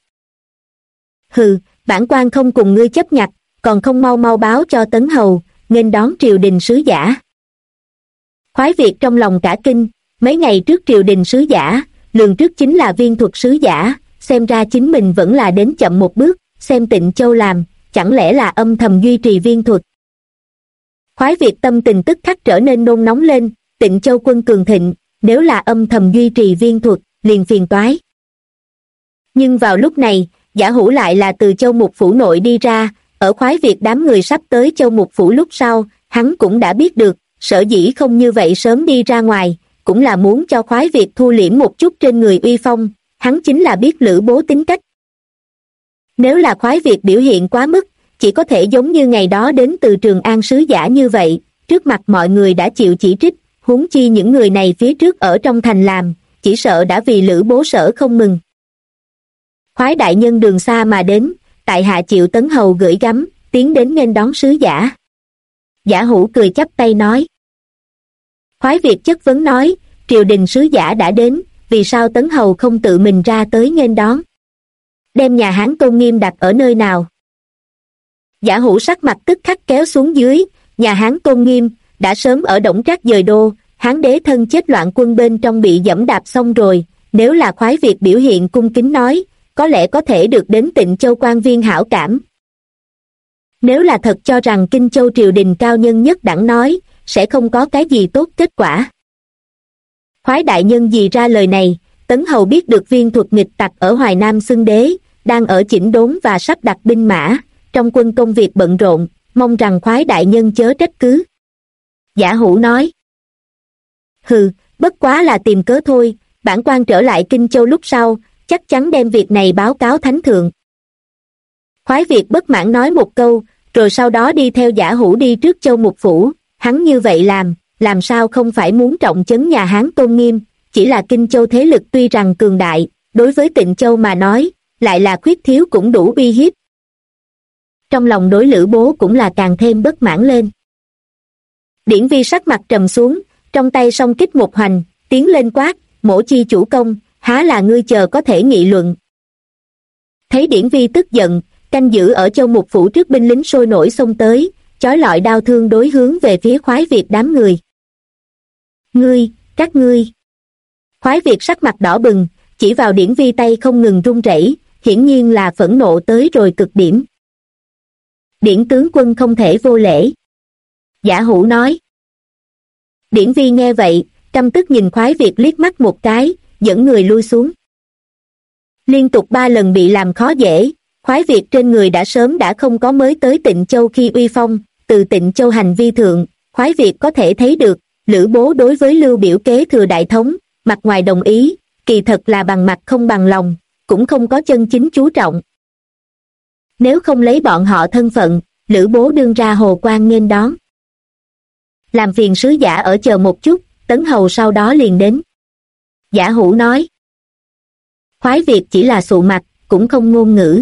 Hừ, bản quan không cùng ngươi chấp nhặt, còn không mau mau báo cho Tấn Hầu, nghênh đón triều đình sứ giả. Khoái Việt trong lòng cả kinh, mấy ngày trước triều đình sứ giả, lường trước chính là viên thuật sứ giả, xem ra chính mình vẫn là đến chậm một bước, xem Tịnh Châu làm, chẳng lẽ là âm thầm duy trì viên thuật. Khoái Việt tâm tình tức khắc trở nên nôn nóng lên, Tịnh Châu quân cường thịnh, nếu là âm thầm duy trì viên thuật, liền phiền toái. Nhưng vào lúc này, Giả Hữu lại là từ Châu Mục Phủ nội đi ra, ở Khoái Việt đám người sắp tới Châu Mục Phủ lúc sau, hắn cũng đã biết được, sở dĩ không như vậy sớm đi ra ngoài, cũng là muốn cho Khoái Việt thu liễm một chút trên người uy phong, hắn chính là biết Lữ Bố tính cách. Nếu là Khoái Việt biểu hiện quá mức, chỉ có thể giống như ngày đó đến từ Trường An sứ giả như vậy, trước mặt mọi người đã chịu chỉ trích, huống chi những người này phía trước ở trong thành làm, chỉ sợ đã vì Lữ Bố sở không mừng. Khoái đại nhân đường xa mà đến, tại hạ chịu Tấn Hầu gửi gắm, tiến đến nghênh đón sứ giả. Giả Hữu cười chắp tay nói. Khoái Việt chất vấn nói, triều đình sứ giả đã đến, vì sao Tấn Hầu không tự mình ra tới nghênh đón? Đem nhà Hán Tôn Nghiêm đặt ở nơi nào? Giả Hữu sắc mặt tức khắc kéo xuống dưới, nhà Hán Tôn Nghiêm, đã sớm ở Đổng Trác dời đô, Hán đế thân chết loạn quân bên trong bị dẫm đạp xong rồi, nếu là Khoái Việt biểu hiện cung kính nói, có lẽ có thể được đến Tịnh Châu quan viên hảo cảm. Nếu là thật cho rằng Kinh Châu triều đình cao nhân nhất đẳng nói, sẽ không có cái gì tốt kết quả. Khoái đại nhân gì ra lời này, Tấn Hầu biết được viên thuật nghịch tặc ở Hoài Nam xưng đế, đang ở chỉnh đốn và sắp đặt binh mã, trong quân công việc bận rộn, mong rằng Khoái đại nhân chớ trách cứ. Giả Hữu nói. Hừ, bất quá là tìm cớ thôi, bản quan trở lại Kinh Châu lúc sau, chắc chắn đem việc này báo cáo thánh thượng. Khoái Việt bất mãn nói một câu, rồi sau đó đi theo Giả Hữu đi trước Châu Mục Phủ, hắn như vậy làm sao không phải muốn trọng chấn nhà Hán Tôn Nghiêm, chỉ là Kinh Châu thế lực tuy rằng cường đại, đối với Tịnh Châu mà nói, lại là khuyết thiếu cũng đủ uy hiếp. Trong lòng đối Lữ Bố cũng là càng thêm bất mãn lên. Điển Vi sắc mặt trầm xuống, trong tay song kích một hoành, tiến lên quát, Mỗ chi chủ công, há là ngươi chờ có thể nghị luận. Thấy Điển Vi tức giận, canh giữ ở Châu Mục Phủ trước binh lính sôi nổi xông tới, chói lọi đao thương đối hướng về phía Khoái Việt đám người. Các ngươi. Khoái Việt sắc mặt đỏ bừng, chỉ vào Điển Vi tay không ngừng run rẩy, hiển nhiên là phẫn nộ tới rồi cực điểm. Điển tướng quân không thể vô lễ. Giả Hủ nói. Điển Vi nghe vậy, căm tức nhìn Khoái Việt liếc mắt một cái, dẫn người lui xuống. Liên tục 3 lần bị làm khó dễ, Khoái Việt trên người đã sớm đã không có mới tới Tịnh Châu khi uy phong, từ Tịnh Châu hành vi thượng, Khoái Việt có thể thấy được, Lữ Bố đối với Lưu Biểu kế thừa đại thống, mặt ngoài đồng ý, kỳ thật là bằng mặt không bằng lòng, cũng không có chân chính chú trọng. Nếu không lấy bọn họ thân phận, Lữ Bố đương ra hồ quan nghênh đón. Làm phiền sứ giả ở chờ một chút, Tấn Hầu sau đó liền đến. Giả Hủ nói. Khoái Việt chỉ là sụ mặt, cũng không ngôn ngữ.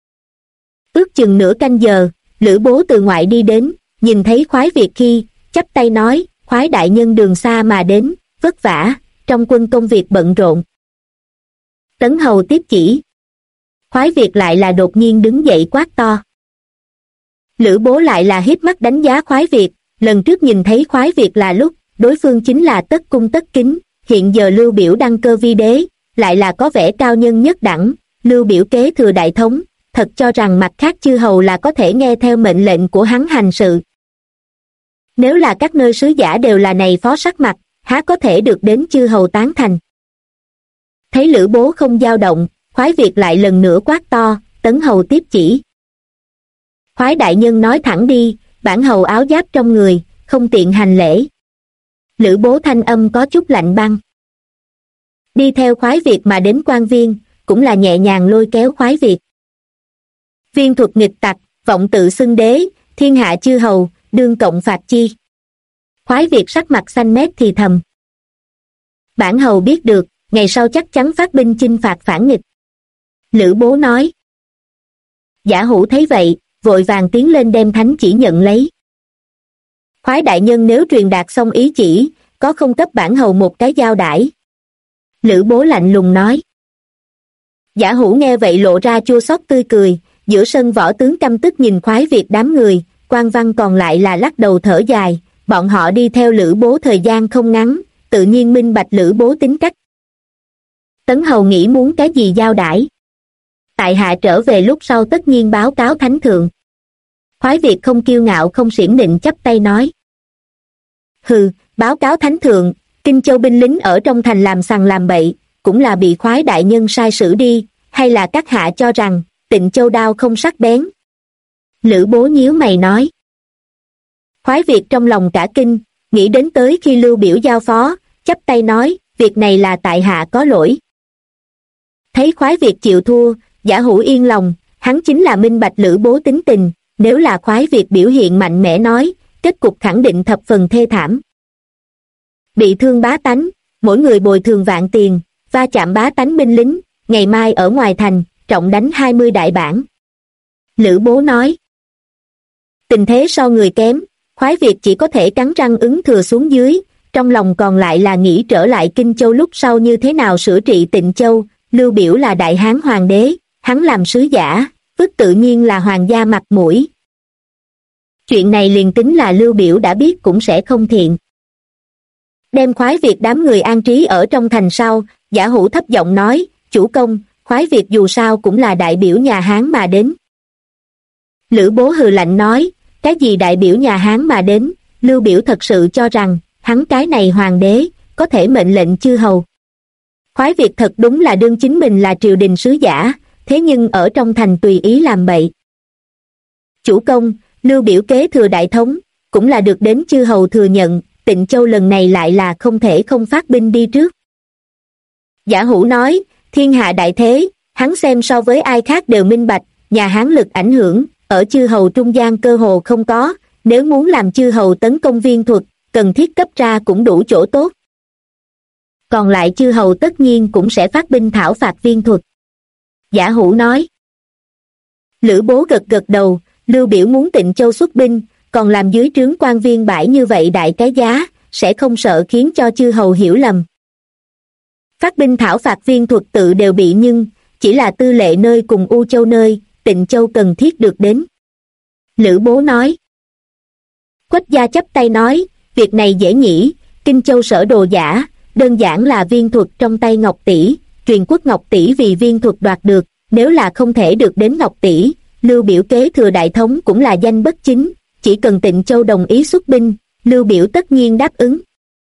Ước chừng nửa canh giờ, Lữ Bố từ ngoại đi đến, nhìn thấy Khoái Việt khi, chắp tay nói, Khoái đại nhân đường xa mà đến, vất vả, trong quân công việc bận rộn. Tấn Hầu tiếp chỉ. Khoái Việt lại là đột nhiên đứng dậy quát to. Lữ Bố lại là hiếp mắt đánh giá Khoái Việt, lần trước nhìn thấy Khoái Việt là lúc, đối phương chính là tất cung tất kính, hiện giờ Lưu Biểu đăng cơ vi đế, lại là có vẻ cao nhân nhất đẳng, Lưu Biểu kế thừa đại thống, thật cho rằng mặt khác chư hầu là có thể nghe theo mệnh lệnh của hắn hành sự. Nếu là các nơi sứ giả đều là này phó sắc mặt, há có thể được đến chư hầu tán thành. Thấy Lữ Bố không dao động, Khoái Việt lại lần nữa quát to, Tấn Hầu tiếp chỉ. Khoái đại nhân nói thẳng đi, bản hầu áo giáp trong người, không tiện hành lễ. Lữ Bố thanh âm có chút lạnh băng. Đi theo Khoái Việt mà đến quan viên, cũng là nhẹ nhàng lôi kéo Khoái Việt. Viên thuật nghịch tặc, vọng tự xưng đế, thiên hạ chư hầu, đương cộng phạt chi. Khoái Việt sắc mặt xanh mét thì thầm. Bản hầu biết được, ngày sau chắc chắn phát binh chinh phạt phản nghịch. Lữ Bố nói. Giả Hủ thấy vậy, vội vàng tiến lên đem thánh chỉ nhận lấy. Khoái đại nhân nếu truyền đạt xong ý chỉ, có không cấp bản hầu một cái giao đãi? Lữ Bố lạnh lùng nói. Giả Hủ nghe vậy lộ ra chua xót tươi cười, giữa sân võ tướng căm tức nhìn Khoái Việt đám người, quan văn còn lại là lắc đầu thở dài, bọn họ đi theo Lữ Bố thời gian không ngắn, tự nhiên minh bạch Lữ Bố tính cách. Tấn Hầu nghĩ muốn cái gì giao đãi? Tại hạ trở về lúc sau tất nhiên báo cáo thánh thượng. Khoái Việt không kiêu ngạo không xiển nịnh chắp tay nói. Hừ, báo cáo thánh thượng, Kinh Châu binh lính ở trong thành làm sằng làm bậy, cũng là bị Khoái đại nhân sai xử đi, hay là các hạ cho rằng, Tịnh Châu đao không sắc bén? Lữ Bố nhíu mày nói. Khoái Việt trong lòng cả kinh, nghĩ đến tới khi Lưu Biểu giao phó, chắp tay nói, việc này là tại hạ có lỗi. Thấy Khoái Việt chịu thua, Giả Hủ yên lòng, hắn chính là minh bạch Lữ Bố tính tình, nếu là Khoái Việt biểu hiện mạnh mẽ nói, kết cục khẳng định thập phần thê thảm. Bị thương bá tánh, mỗi người bồi thường vạn tiền, va chạm bá tánh binh lính, ngày mai ở ngoài thành, trọng đánh 20 đại bản. Lữ Bố nói. Tình thế so người kém, Khoái Việt chỉ có thể cắn răng ứng thừa xuống dưới, trong lòng còn lại là nghĩ trở lại Kinh Châu lúc sau như thế nào sửa trị Tịnh Châu. Lưu Biểu là đại hán hoàng đế, hắn làm sứ giả, vứt tự nhiên là hoàng gia mặt mũi. Chuyện này liền tính là Lưu Biểu đã biết cũng sẽ không thiện. Đem Khoái Việt đám người an trí ở trong thành sau, Giả Hủ thấp giọng nói, chủ công, Khoái Việt dù sao cũng là đại biểu nhà Hán mà đến. Lữ Bố hừ lạnh nói, cái gì đại biểu nhà Hán mà đến, Lưu Biểu thật sự cho rằng, hắn cái này hoàng đế, có thể mệnh lệnh chư hầu. Khoái Việt thật đúng là đương chính mình là triều đình sứ giả, thế nhưng ở trong thành tùy ý làm bậy. Chủ công, Lưu Biểu kế thừa đại thống, cũng là được đến chư hầu thừa nhận, Tịnh Châu lần này lại là không thể không phát binh đi trước. Giả Hủ nói, thiên hạ đại thế, hắn xem so với ai khác đều minh bạch, nhà Hán lực ảnh hưởng, ở chư hầu trung gian cơ hồ không có, nếu muốn làm chư hầu tấn công viên thuật, cần thiết cấp ra cũng đủ chỗ tốt. Còn lại chư hầu tất nhiên cũng sẽ phát binh thảo phạt viên thuật. Giả Hủ nói. Lữ Bố gật gật đầu, Lưu Biểu muốn Tịnh Châu xuất binh, còn làm dưới trướng quan viên bãi như vậy đại cái giá, sẽ không sợ khiến cho chư hầu hiểu lầm. Phát binh thảo phạt viên thuật tự đều bị nhưng, chỉ là tư lệ nơi cùng U Châu nơi, Tịnh Châu cần thiết được đến. Lữ Bố nói. Quách gia chắp tay nói, việc này dễ nhỉ, Kinh Châu Sở Đồ Giả, đơn giản là viên thuật trong tay Ngọc Tỷ, truyền quốc Ngọc Tỷ vì viên thuật đoạt được, nếu là không thể được đến Ngọc Tỷ, Lưu Biểu kế thừa đại thống cũng là danh bất chính, chỉ cần Tịnh Châu đồng ý xuất binh, Lưu Biểu tất nhiên đáp ứng.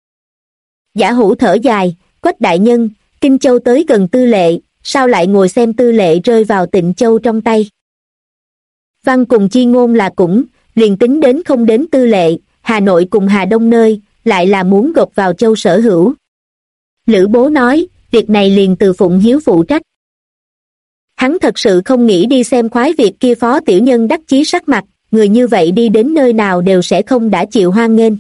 Giả Hủ thở dài, Quách đại nhân, Kinh Châu tới gần Tư Lệ, sao lại ngồi xem Tư Lệ rơi vào Tịnh Châu trong tay? Văn cùng chi ngôn là cũng, liền tính đến không đến Tư Lệ, Hà Nội cùng Hà Đông nơi, lại là muốn gộp vào Châu sở hữu. Lữ Bố nói, việc này liền từ Phụng Hiếu phụ trách. Hắn thật sự không nghĩ đi xem khoái việc kia phó tiểu nhân đắc chí sắc mặt, người như vậy đi đến nơi nào đều sẽ không đã chịu hoan nghênh.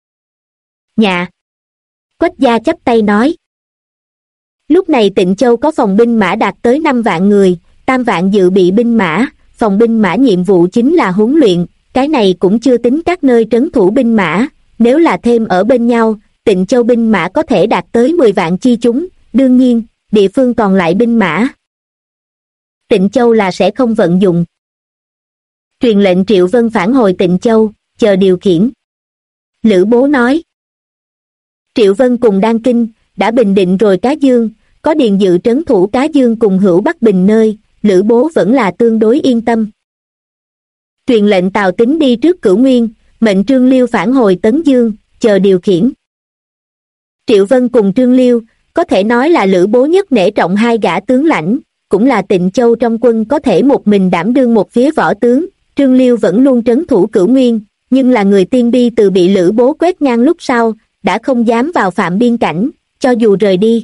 Dạ. Quách gia chắp tay nói. Lúc này Tịnh Châu có phòng binh mã đạt tới 5 vạn người, 3 vạn dự bị binh mã, phòng binh mã nhiệm vụ chính là huấn luyện, cái này cũng chưa tính các nơi trấn thủ binh mã, nếu là thêm ở bên nhau, Tịnh Châu binh mã có thể đạt tới 10 vạn chi chúng, đương nhiên, địa phương còn lại binh mã. Tịnh Châu là sẽ không vận dụng. Truyền lệnh Triệu Vân phản hồi Tịnh Châu, chờ điều khiển. Lữ Bố nói. Triệu Vân cùng Đan Kinh, đã bình định rồi Cá Dương, có Điền Dự trấn thủ Cá Dương cùng Hữu Bắc Bình nơi, Lữ Bố vẫn là tương đối yên tâm. Truyền lệnh Tào Tín đi trước Cửu Nguyên, mệnh Trương Liêu phản hồi Tấn Dương, chờ điều khiển. Triệu Vân cùng Trương Liêu, có thể nói là Lữ Bố nhất nể trọng hai gã tướng lãnh, cũng là Tịnh Châu trong quân có thể một mình đảm đương một phía võ tướng. Trương Liêu vẫn luôn trấn thủ Cửu Nguyên, nhưng là người Tiên Bi từ bị Lữ Bố quét ngang lúc sau, đã không dám vào phạm biên cảnh, cho dù rời đi.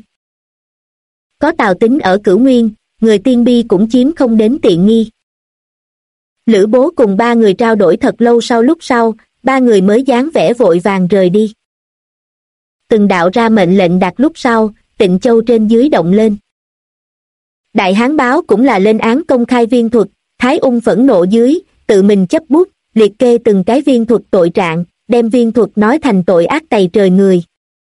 Có Tào Tín ở Cửu Nguyên, người Tiên Bi cũng chiếm không đến tiện nghi. Lữ Bố cùng 3 người trao đổi thật lâu lúc sau, 3 người mới dáng vẻ vội vàng rời đi. Từng đạo ra mệnh lệnh đặt lúc sau, Tịnh Châu trên dưới động lên. Đại Hán báo cũng là lên án công khai viên thuật, Thái Ung phẫn nộ dưới, tự mình chấp bút, liệt kê từng cái viên thuật tội trạng, đem viên thuật nói thành tội ác tày trời người.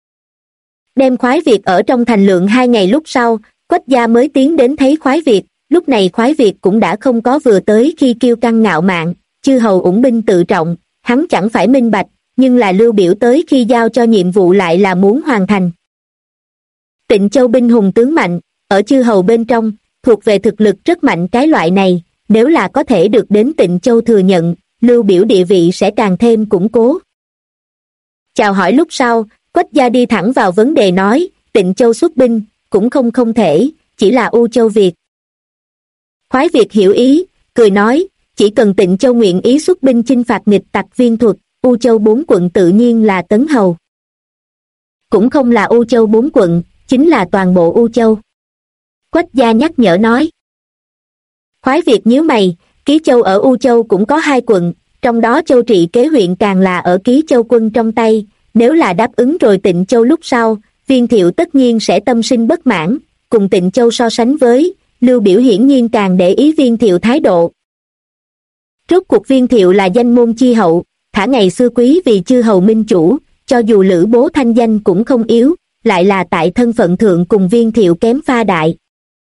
Đem Khoái Việt ở trong thành lượng 2 ngày lúc sau, Quách gia mới tiến đến thấy Khoái Việt, lúc này Khoái Việt cũng đã không có vừa tới khi kiêu căng ngạo mạn, chư hầu ủng binh tự trọng, hắn chẳng phải minh bạch, nhưng là Lưu Biểu tới khi giao cho nhiệm vụ lại là muốn hoàn thành. Tịnh Châu binh hùng tướng mạnh, ở chư hầu bên trong, thuộc về thực lực rất mạnh cái loại này, nếu là có thể được đến Tịnh Châu thừa nhận, Lưu Biểu địa vị sẽ càng thêm củng cố. Chào hỏi lúc sau, Quách gia đi thẳng vào vấn đề nói, Tịnh Châu xuất binh, cũng không thể, chỉ là U Châu Việt. Khoái Việt hiểu ý, cười nói, chỉ cần Tịnh Châu nguyện ý xuất binh chinh phạt nghịch tặc viên thuật, U Châu 4 quận tự nhiên là Tấn Hầu. Cũng không là U Châu 4 quận, chính là toàn bộ U Châu. Quách gia nhắc nhở nói. Khoái Việt nhíu mày, Ký Châu ở U Châu cũng có 2 quận, trong đó Châu Trị kế huyện càng là ở Ký Châu quân trong tay, nếu là đáp ứng rồi Tịnh Châu lúc sau, Viên Thiệu tất nhiên sẽ tâm sinh bất mãn, cùng Tịnh Châu so sánh với, Lưu Biểu hiển nhiên càng để ý Viên Thiệu thái độ. Rốt cuộc Viên Thiệu là danh môn chi hậu, thả ngày xưa quý vì chư hầu minh chủ, cho dù Lữ Bố thanh danh cũng không yếu, lại là tại thân phận thượng cùng Viên Thiệu kém pha đại.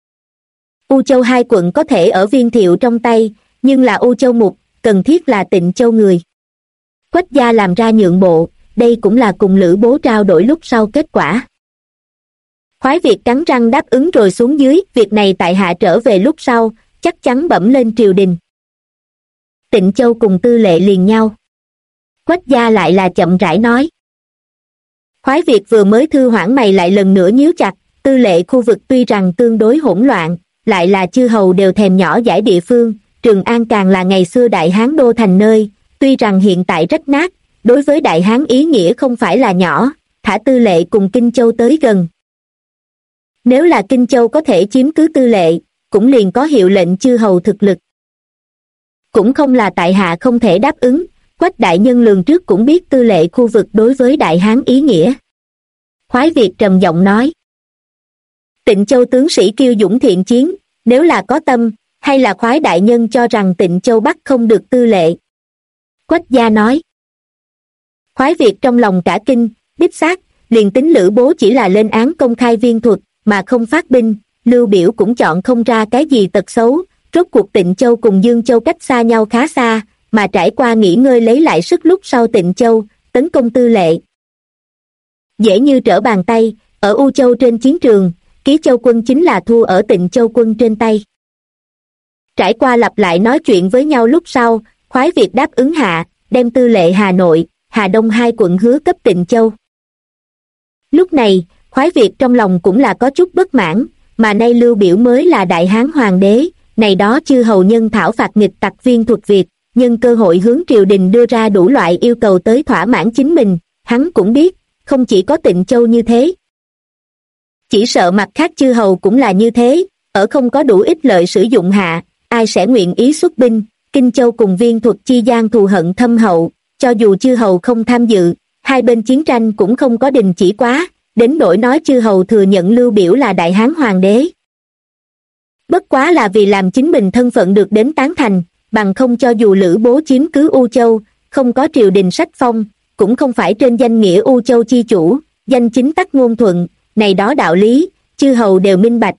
U Châu 2 quận có thể ở Viên Thiệu trong tay, nhưng là U Châu mục, cần thiết là Tịnh Châu người. Quách gia làm ra nhượng bộ, đây cũng là cùng Lữ Bố trao đổi lúc sau kết quả. Khoái Việt cắn răng đáp ứng rồi xuống dưới, việc này tại hạ trở về lúc sau, chắc chắn bẩm lên triều đình. Tịnh Châu cùng Tư Lệ liền nhau. Quách gia lại là chậm rãi nói. Khoái Việt vừa mới thư hoãn mày lại lần nữa nhíu chặt, Tư Lệ khu vực tuy rằng tương đối hỗn loạn, lại là chư hầu đều thèm nhỏ giải địa phương, Trường An càng là ngày xưa Đại Hán đô thành nơi, tuy rằng hiện tại rách nát, đối với Đại Hán ý nghĩa không phải là nhỏ, thả Tư Lệ cùng Kinh Châu tới gần. Nếu là Kinh Châu có thể chiếm cứ Tư Lệ, cũng liền có hiệu lệnh chư hầu thực lực. Cũng không là tại hạ không thể đáp ứng, Quách đại nhân lường trước cũng biết Tư Lệ khu vực đối với Đại Hán ý nghĩa. Khoái Việt trầm giọng nói. Tịnh Châu tướng sĩ kiêu dũng thiện chiến, nếu là có tâm, hay là Khoái đại nhân cho rằng Tịnh Châu bắt không được Tư Lệ? Quách gia nói. Khoái Việt trong lòng cả kinh, đích xác, liền tính Lữ Bố chỉ là lên án công khai viên thuật, mà không phát binh, Lưu Biểu cũng chọn không ra cái gì tật xấu, rốt cuộc Tịnh Châu cùng Dương Châu cách xa nhau khá xa, mà trải qua nghỉ ngơi lấy lại sức lúc sau Tịnh Châu, tấn công Tư Lệ. dễ như trở bàn tay. Ở U Châu trên chiến trường, Ký Châu quân chính là thua ở Tịnh Châu quân trên tay. Trải qua lặp lại nói chuyện với nhau lúc sau, Khoái Việt đáp ứng hạ, đem tư lệ Hà Nội, Hà Đông hai quận hứa cấp Tịnh Châu. Lúc này, Khoái Việt trong lòng cũng là có chút bất mãn, mà nay Lưu Biểu mới là Đại Hán Hoàng đế, này đó chư hầu nhân thảo phạt nghịch tặc Viên Thuật Việt, nhân cơ hội hướng triều đình đưa ra đủ loại yêu cầu tới thỏa mãn chính mình, hắn cũng biết, không chỉ có Tịnh Châu như thế. Chỉ sợ mặt khác chư hầu cũng là như thế, ở không có đủ ích lợi sử dụng hạ, ai sẽ nguyện ý xuất binh. Kinh Châu cùng Viên Thuật chi gian thù hận thâm hậu, cho dù chư hầu không tham dự, hai bên chiến tranh cũng không có đình chỉ quá, đến nỗi nói chư hầu thừa nhận Lưu Biểu là Đại Hán Hoàng đế. Bất quá là vì làm chính mình thân phận được đến tán thành, bằng không cho dù Lữ Bố chiếm cứ U Châu, không có triều đình sách phong, cũng không phải trên danh nghĩa U Châu chi chủ, danh chính tắc ngôn thuận, này đó đạo lý, chư hầu đều minh bạch.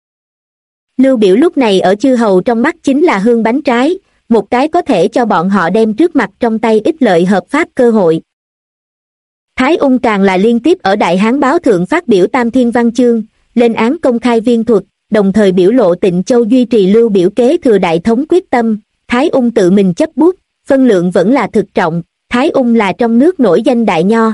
Lưu Biểu lúc này ở chư hầu trong mắt chính là hương bánh trái, một cái có thể cho bọn họ đem trước mặt trong tay ích lợi hợp pháp cơ hội. Thái Ung càng là liên tiếp ở Đại Hán báo thượng phát biểu tam thiên văn chương, lên án công khai Viên Thuật, đồng thời biểu lộ Tịnh Châu duy trì Lưu Biểu kế thừa đại thống quyết tâm. Thái Ung tự mình chấp bút, phân lượng vẫn là thực trọng, Thái Ung là trong nước nổi danh đại nho.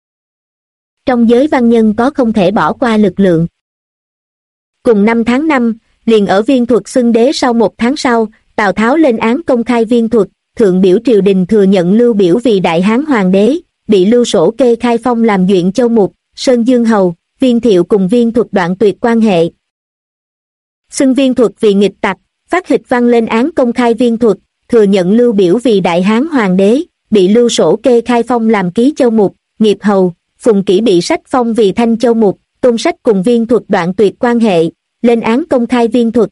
Trong giới văn nhân có không thể bỏ qua lực lượng. Cùng năm tháng 5, liền ở Viên Thuật xưng đế sau một tháng sau, Tào Tháo lên án công khai Viên Thuật, thượng biểu triều đình thừa nhận Lưu Biểu vì Đại Hán Hoàng đế, bị Lưu Sổ kê khai phong làm Duyện Châu Mục, Sơn Dương Hầu. Viên Thiệu cùng Viên Thuật đoạn tuyệt quan hệ. Xưng Viên Thuật vì nghịch tặc, phát hịch văn lên án công khai Viên Thuật, thừa nhận Lưu Biểu vì Đại Hán Hoàng đế, bị Lưu Sổ kê khai phong làm Ký Châu Mục, Nghiệp Hầu. Phùng Kỷ bị sách phong vì Thanh Châu Mục, Tôn Sách cùng Viên Thuật đoạn tuyệt quan hệ, lên án công khai Viên Thuật.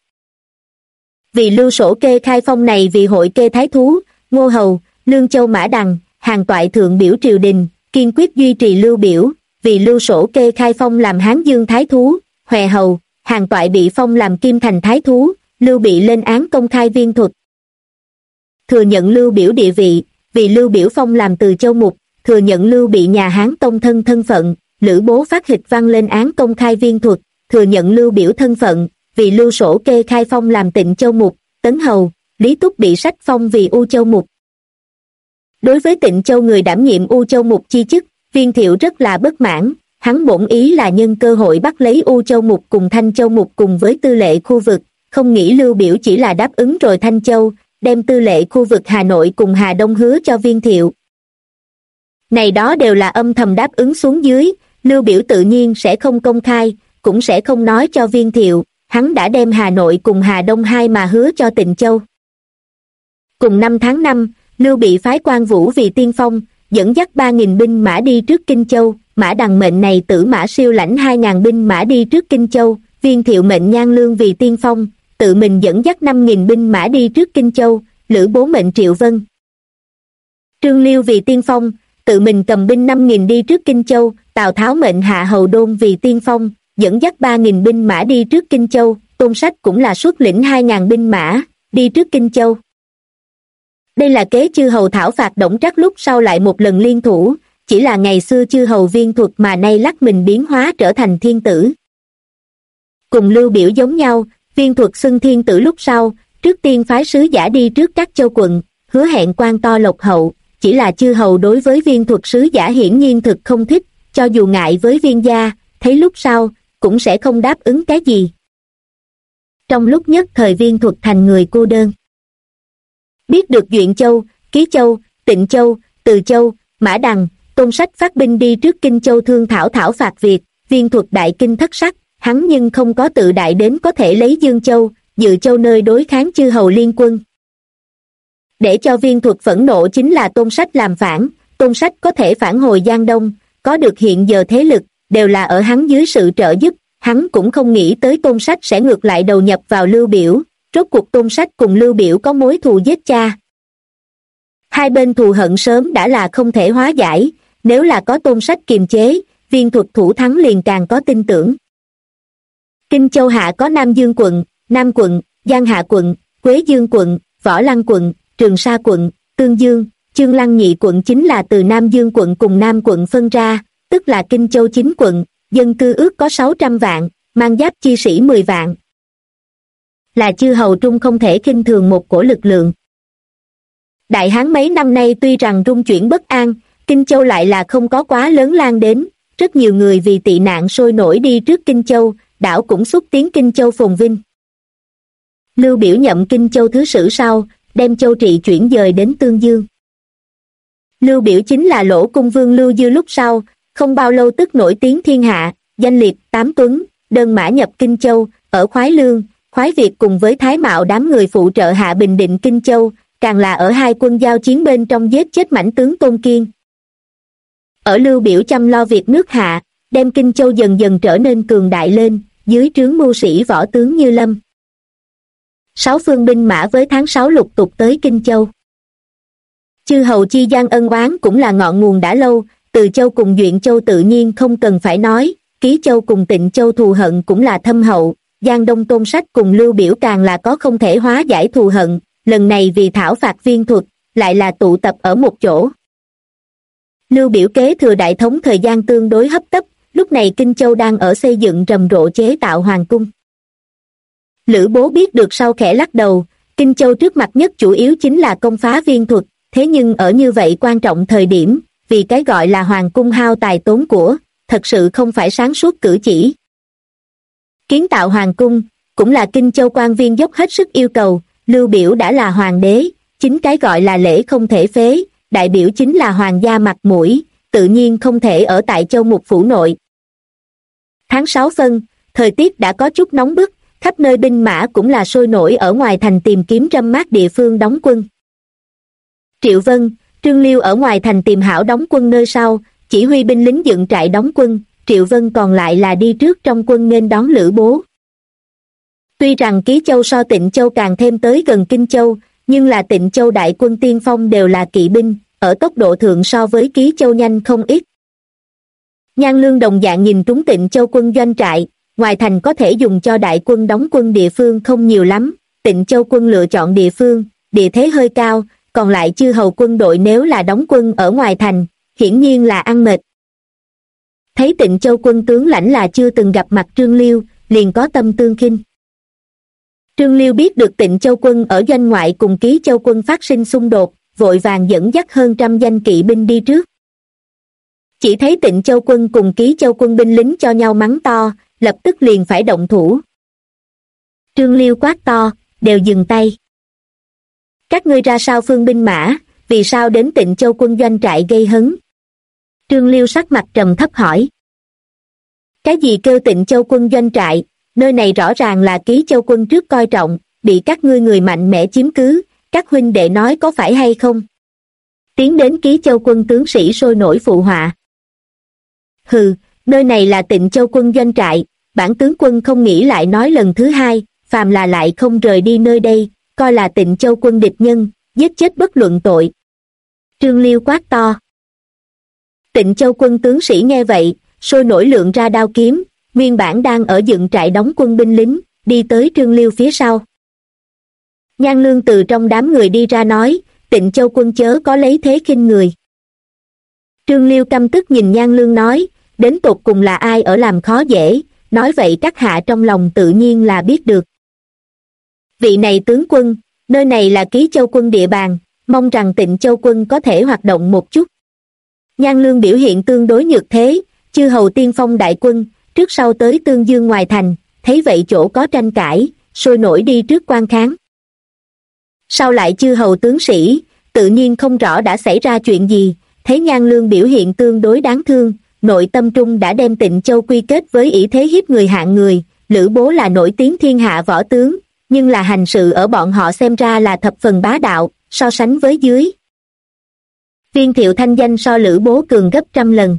Vì Lưu Sổ kê khai phong này vì hội kê thái thú, Ngô Hầu, Lương Châu Mã Đằng, Hàn Toại thượng biểu triều đình, kiên quyết duy trì Lưu Biểu, vì Lưu Sổ kê khai phong làm Hán Dương thái thú, Huệ Hầu, Hàn Toại bị phong làm Kim Thành thái thú, Lưu bị lên án công khai Viên Thuật. Thừa nhận Lưu Biểu địa vị, vì Lưu Biểu phong làm Từ Châu Mục, thừa nhận Lưu bị nhà Hán tông thân phận, Lữ Bố phát hịch văn lên án công khai Viên Thuật, thừa nhận Lưu Biểu thân phận, vì Lưu Sổ kê khai phong làm Tịnh Châu Mục, Tấn Hầu, Lý Túc bị sách phong vì U Châu Mục. Đối với Tịnh Châu người đảm nhiệm U Châu Mục chi chức, Viên Thiệu rất là bất mãn, hắn bổn ý là nhân cơ hội bắt lấy U Châu Mục cùng Thanh Châu Mục cùng với tư lệ khu vực, không nghĩ Lưu Biểu chỉ là đáp ứng rồi Thanh Châu, đem tư lệ khu vực Hà Nội cùng Hà Đông hứa cho Viên Thiệu. Này đó đều là âm thầm đáp ứng xuống dưới, Lưu Biểu tự nhiên sẽ không công khai, cũng sẽ không nói cho Viên Thiệu, hắn đã đem Hà Nội cùng Hà Đông hai mà hứa cho Tịnh Châu. Cùng năm tháng 5, Lưu bị phái Quan Vũ vì tiên phong, dẫn dắt 3.000 binh mã đi trước Kinh Châu, Mã Đằng mệnh này Tử Mã Siêu lãnh 2.000 binh mã đi trước Kinh Châu, Viên Thiệu mệnh Nhan Lương vì tiên phong, tự mình dẫn dắt 5.000 binh mã đi trước Kinh Châu, Lữ Bố mệnh Triệu Vân. Trương Liêu vì tiên phong, tự mình cầm binh 5.000 đi trước Kinh Châu, Tào Tháo mệnh Hạ Hầu Đôn vì tiên phong, dẫn dắt 3.000 binh mã đi trước Kinh Châu, Tôn Sách cũng là xuất lĩnh 2.000 binh mã, đi trước Kinh Châu. Đây là kế chư hầu thảo phạt Đổng Trác lúc sau lại một lần liên thủ, chỉ là ngày xưa chư hầu Viên Thuật mà nay lắc mình biến hóa trở thành thiên tử. Cùng Lưu Biểu giống nhau, Viên Thuật xưng thiên tử lúc sau, trước tiên phái sứ giả đi trước các châu quận, hứa hẹn quan to lộc hậu, chỉ là chư hầu đối với Viên Thuật sứ giả hiển nhiên thực không thích, cho dù ngại với Viên gia, thấy lúc sau, cũng sẽ không đáp ứng cái gì. Trong lúc nhất thời Viên Thuật thành người cô đơn. Biết được Duyện Châu, Ký Châu, Tịnh Châu, Từ Châu, Mã Đằng, Tôn Sách phát binh đi trước Kinh Châu thương thảo phạt Việt, Viên Thuật đại kinh thất sắc, hắn nhưng không có tự đại đến có thể lấy Dương Châu, Dự Châu nơi đối kháng chư hầu liên quân. Để cho Viên Thuật phẫn nộ chính là Tôn Sách làm phản, Tôn Sách có thể phản hồi Giang Đông, có được hiện giờ thế lực, đều là ở hắn dưới sự trợ giúp, hắn cũng không nghĩ tới Tôn Sách sẽ ngược lại đầu nhập vào Lưu Biểu, rốt cuộc Tôn Sách cùng Lưu Biểu có mối thù giết cha. Hai bên thù hận sớm đã là không thể hóa giải, nếu là có Tôn Sách kiềm chế, Viên Thuật thủ thắng liền càng có tin tưởng. Kinh Châu hạ có Nam Dương quận, Nam quận, Giang Hạ quận, Quế Dương quận, Võ Lăng quận, Trường Sa quận, Tương Dương, Chương Lăng nhị quận chính là từ Nam Dương quận cùng Nam quận phân ra, tức là Kinh Châu 9 quận, dân cư ước có 600 vạn, mang giáp chi sĩ 10 vạn. Là chư hầu trung không thể khinh thường một cổ lực lượng. Đại Hán mấy năm nay tuy rằng rung chuyển bất an, Kinh Châu lại là không có quá lớn lan đến, rất nhiều người vì tị nạn sôi nổi đi trước Kinh Châu, đảo cũng xúc tiến Kinh Châu phồn vinh. Lưu Biểu nhậm Kinh Châu thứ sử sau, đem châu trị chuyển dời đến Tương Dương. Lưu Biểu chính là Lỗ Cung Vương Lưu Dư lúc sau, không bao lâu tức nổi tiếng thiên hạ, danh liệt Tám Tuấn, đơn mã nhập Kinh Châu, ở Khoái Lương, Khoái Việt cùng với Thái Mạo đám người phụ trợ hạ bình định Kinh Châu, càng là ở hai quân giao chiến bên trong giết chết mãnh tướng Tôn Kiên. Ở Lưu Biểu chăm lo việc nước hạ, đem Kinh Châu dần dần trở nên cường đại lên, dưới trướng mưu sĩ võ tướng Như Lâm. 6 phương binh mã với tháng 6 lục tục tới Kinh Châu. Chư hầu chi gian ân oán cũng là ngọn nguồn đã lâu, Từ Châu cùng Duyện Châu tự nhiên không cần phải nói, Ký Châu cùng Tịnh Châu thù hận cũng là thâm hậu, Giang Đông Tôn Sách cùng Lưu Biểu càng là có không thể hóa giải thù hận, lần này vì thảo phạt Viên Thuật, lại là tụ tập ở một chỗ. Lưu Biểu kế thừa đại thống thời gian tương đối hấp tấp, lúc này Kinh Châu đang ở xây dựng rầm rộ chế tạo hoàng cung. Lữ Bố biết được sau khẽ lắc đầu, Kinh Châu trước mặt nhất chủ yếu chính là công phá Viên Thuật, thế nhưng ở như vậy quan trọng thời điểm, vì cái gọi là hoàng cung hao tài tốn của, thật sự không phải sáng suốt cử chỉ. Kiến tạo hoàng cung, cũng là Kinh Châu quan viên dốc hết sức yêu cầu, Lưu Biểu đã là hoàng đế, chính cái gọi là lễ không thể phế, đại biểu chính là hoàng gia mặt mũi, tự nhiên không thể ở tại Châu Mục phủ nội. Tháng 6 phân, thời tiết đã có chút nóng bức, khắp nơi binh mã cũng là sôi nổi ở ngoài thành tìm kiếm râm mát địa phương đóng quân. Triệu Vân, Trương Liêu ở ngoài thành tìm hảo đóng quân nơi sau, chỉ huy binh lính dựng trại đóng quân, Triệu Vân còn lại là đi trước trong quân nghênh đón Lữ Bố. Tuy rằng Ký Châu so Tịnh Châu càng thêm tới gần Kinh Châu, nhưng là Tịnh Châu đại quân tiên phong đều là kỵ binh, ở tốc độ thượng so với Ký Châu nhanh không ít. Nhan Lương đồng dạng nhìn trúng Tịnh Châu quân doanh trại, ngoài thành có thể dùng cho đại quân đóng quân địa phương không nhiều lắm, Tịnh Châu quân lựa chọn địa phương, địa thế hơi cao, còn lại chư hầu quân đội nếu là đóng quân ở ngoài thành, hiển nhiên là ăn mệt. Thấy Tịnh Châu quân tướng lãnh là chưa từng gặp mặt Trương Liêu, liền có tâm tương khinh. Trương Liêu biết được Tịnh Châu quân ở doanh ngoại cùng Ký Châu quân phát sinh xung đột, vội vàng dẫn dắt hơn 100 danh kỵ binh đi trước. Chỉ thấy Tịnh Châu quân cùng Ký Châu quân binh lính cho nhau mắng to, lập tức liền phải động thủ. Trương Liêu quát to, đều dừng tay. Các ngươi ra sao phương binh mã, vì sao đến Tịnh Châu quân doanh trại gây hấn? Trương Liêu sắc mặt trầm thấp hỏi. Cái gì kêu Tịnh Châu quân doanh trại, nơi này rõ ràng là Ký Châu quân trước coi trọng, bị các ngươi người mạnh mẽ chiếm cứ, các huynh đệ nói có phải hay không? Tiến đến Ký Châu quân tướng sĩ sôi nổi phụ họa. Hừ, nơi này là Tịnh Châu quân doanh trại, bản tướng quân không nghĩ lại nói lần thứ hai, phàm là lại không rời đi nơi đây, coi là Tịnh Châu quân địch nhân, giết chết bất luận tội. Trương Liêu quát to. Tịnh Châu quân tướng sĩ nghe vậy, sôi nổi lượng ra đao kiếm, nguyên bản đang ở dựng trại đóng quân binh lính, đi tới Trương Liêu phía sau. Nhan Lương từ trong đám người đi ra nói, Tịnh Châu quân chớ có lấy thế khinh người. Trương Liêu căm tức nhìn Nhan Lương nói, đến tột cùng là ai ở làm khó dễ, nói vậy các hạ trong lòng tự nhiên là biết được. Vị này tướng quân, nơi này là Ký Châu quân địa bàn, mong rằng Tịnh Châu quân có thể hoạt động một chút. Nhan Lương biểu hiện tương đối nhược thế, chư hầu tiên phong đại quân, trước sau tới Tương Dương ngoài thành, thấy vậy chỗ có tranh cãi, sôi nổi đi trước quan kháng. Sau lại chư hầu tướng sĩ, tự nhiên không rõ đã xảy ra chuyện gì, thấy Nhan Lương biểu hiện tương đối đáng thương, nội tâm trung đã đem Tịnh Châu quy kết với ỷ thế hiếp người hạng người, Lữ Bố là nổi tiếng thiên hạ võ tướng, nhưng là hành sự ở bọn họ xem ra là thập phần bá đạo, so sánh với dưới. Viên Thiệu thanh danh so Lữ Bố cường gấp 100 lần.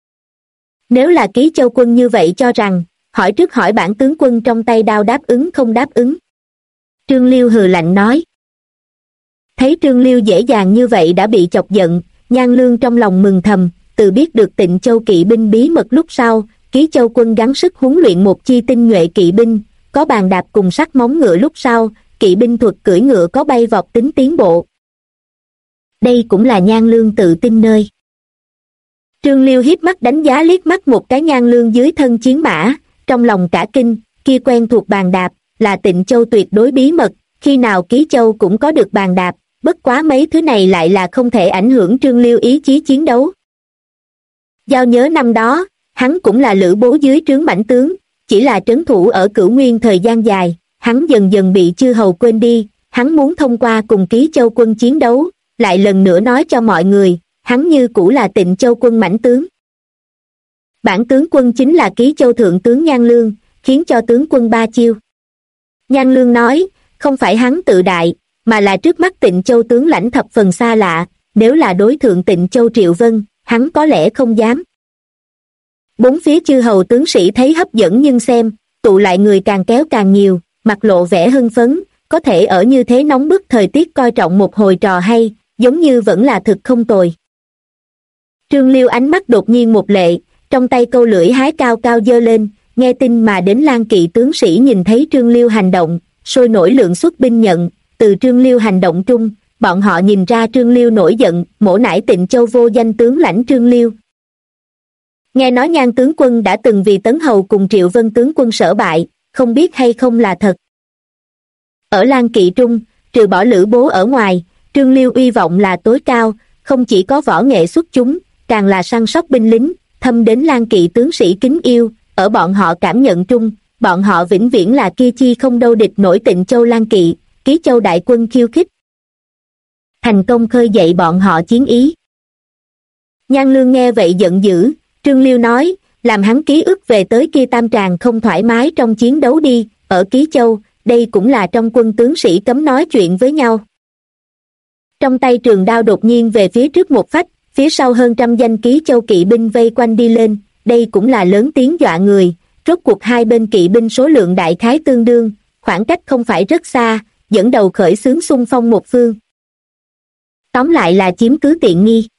Nếu là Ký Châu quân như vậy cho rằng, hỏi trước hỏi bản tướng quân trong tay đao đáp ứng không đáp ứng. Trương Liêu hừ lạnh nói. Thấy Trương Liêu dễ dàng như vậy đã bị chọc giận, Nhan Lương trong lòng mừng thầm, từ biết được Tịnh Châu kỵ binh bí mật lúc sau, Ký Châu quân gắng sức huấn luyện một chi tinh nhuệ kỵ binh, có bàn đạp cùng sắt móng ngựa lúc sau, kỵ binh thuật cưỡi ngựa có bay vọt tính tiến bộ. Đây cũng là Nhan Lương tự tin nơi. Trương Liêu hiếp mắt đánh giá liếc mắt một cái Nhan Lương dưới thân chiến mã, trong lòng cả kinh, kia quen thuộc bàn đạp, là Tịnh Châu tuyệt đối bí mật, khi nào Ký Châu cũng có được bàn đạp, bất quá mấy thứ này lại là không thể ảnh hưởng Trương Liêu ý chí chiến đấu. Giao nhớ năm đó, hắn cũng là Lữ Bố dưới trướng mãnh tướng, chỉ là trấn thủ ở Cửu Nguyên thời gian dài, hắn dần dần bị chư hầu quên đi, hắn muốn thông qua cùng Ký Châu quân chiến đấu, lại lần nữa nói cho mọi người, hắn như cũ là Tịnh Châu quân mãnh tướng. Bản tướng quân chính là Ký Châu thượng tướng Nhan Lương, khiến cho tướng quân ba chiêu. Nhan Lương nói, không phải hắn tự đại, mà là trước mắt Tịnh Châu tướng lãnh thập phần xa lạ, nếu là đối thượng Tịnh Châu Triệu Vân, hắn có lẽ không dám. Bốn phía chư hầu tướng sĩ thấy hấp dẫn nhưng xem, tụ lại người càng kéo càng nhiều, mặt lộ vẻ hưng phấn, có thể ở như thế nóng bức thời tiết coi trọng một hồi trò hay, giống như vẫn là thực không tồi. Trương Liêu ánh mắt đột nhiên một lệ, trong tay câu lưỡi hái cao cao giơ lên, nghe tin mà đến Lang Kỵ tướng sĩ nhìn thấy Trương Liêu hành động, sôi nổi lượng xuất binh nhận, từ Trương Liêu hành động trung, bọn họ nhìn ra Trương Liêu nổi giận, mổ nải Tịnh Châu vô danh tướng lãnh Trương Liêu. Nghe nói Nhan tướng quân đã từng vì Tấn Hầu cùng Triệu Vân tướng quân sở bại, không biết hay không là thật. Ở Lang Kỵ trung, trừ bỏ Lữ Bố ở ngoài, Trương Liêu uy vọng là tối cao, không chỉ có võ nghệ xuất chúng, càng là săn sóc binh lính, thâm đến Lang Kỵ tướng sĩ kính yêu, ở bọn họ cảm nhận trung, bọn họ vĩnh viễn là kia chi không đâu địch nổi Tịnh Châu Lang Kỵ, Ký Châu đại quân khiêu khích. Thành công khơi dậy bọn họ chiến ý. Nhan Lương nghe vậy giận dữ, Trương Liêu nói, làm hắn ký ức về tới kia tam tràng không thoải mái trong chiến đấu đi, ở Ký Châu, đây cũng là trong quân tướng sĩ cấm nói chuyện với nhau. Trong tay trường đao đột nhiên về phía trước một phách, phía sau hơn trăm danh Ký Châu kỵ binh vây quanh đi lên, đây cũng là lớn tiếng dọa người, rốt cuộc hai bên kỵ binh số lượng đại khái tương đương, khoảng cách không phải rất xa, dẫn đầu khởi xướng xung phong một phương. Tóm lại là chiếm cứ tiện nghi.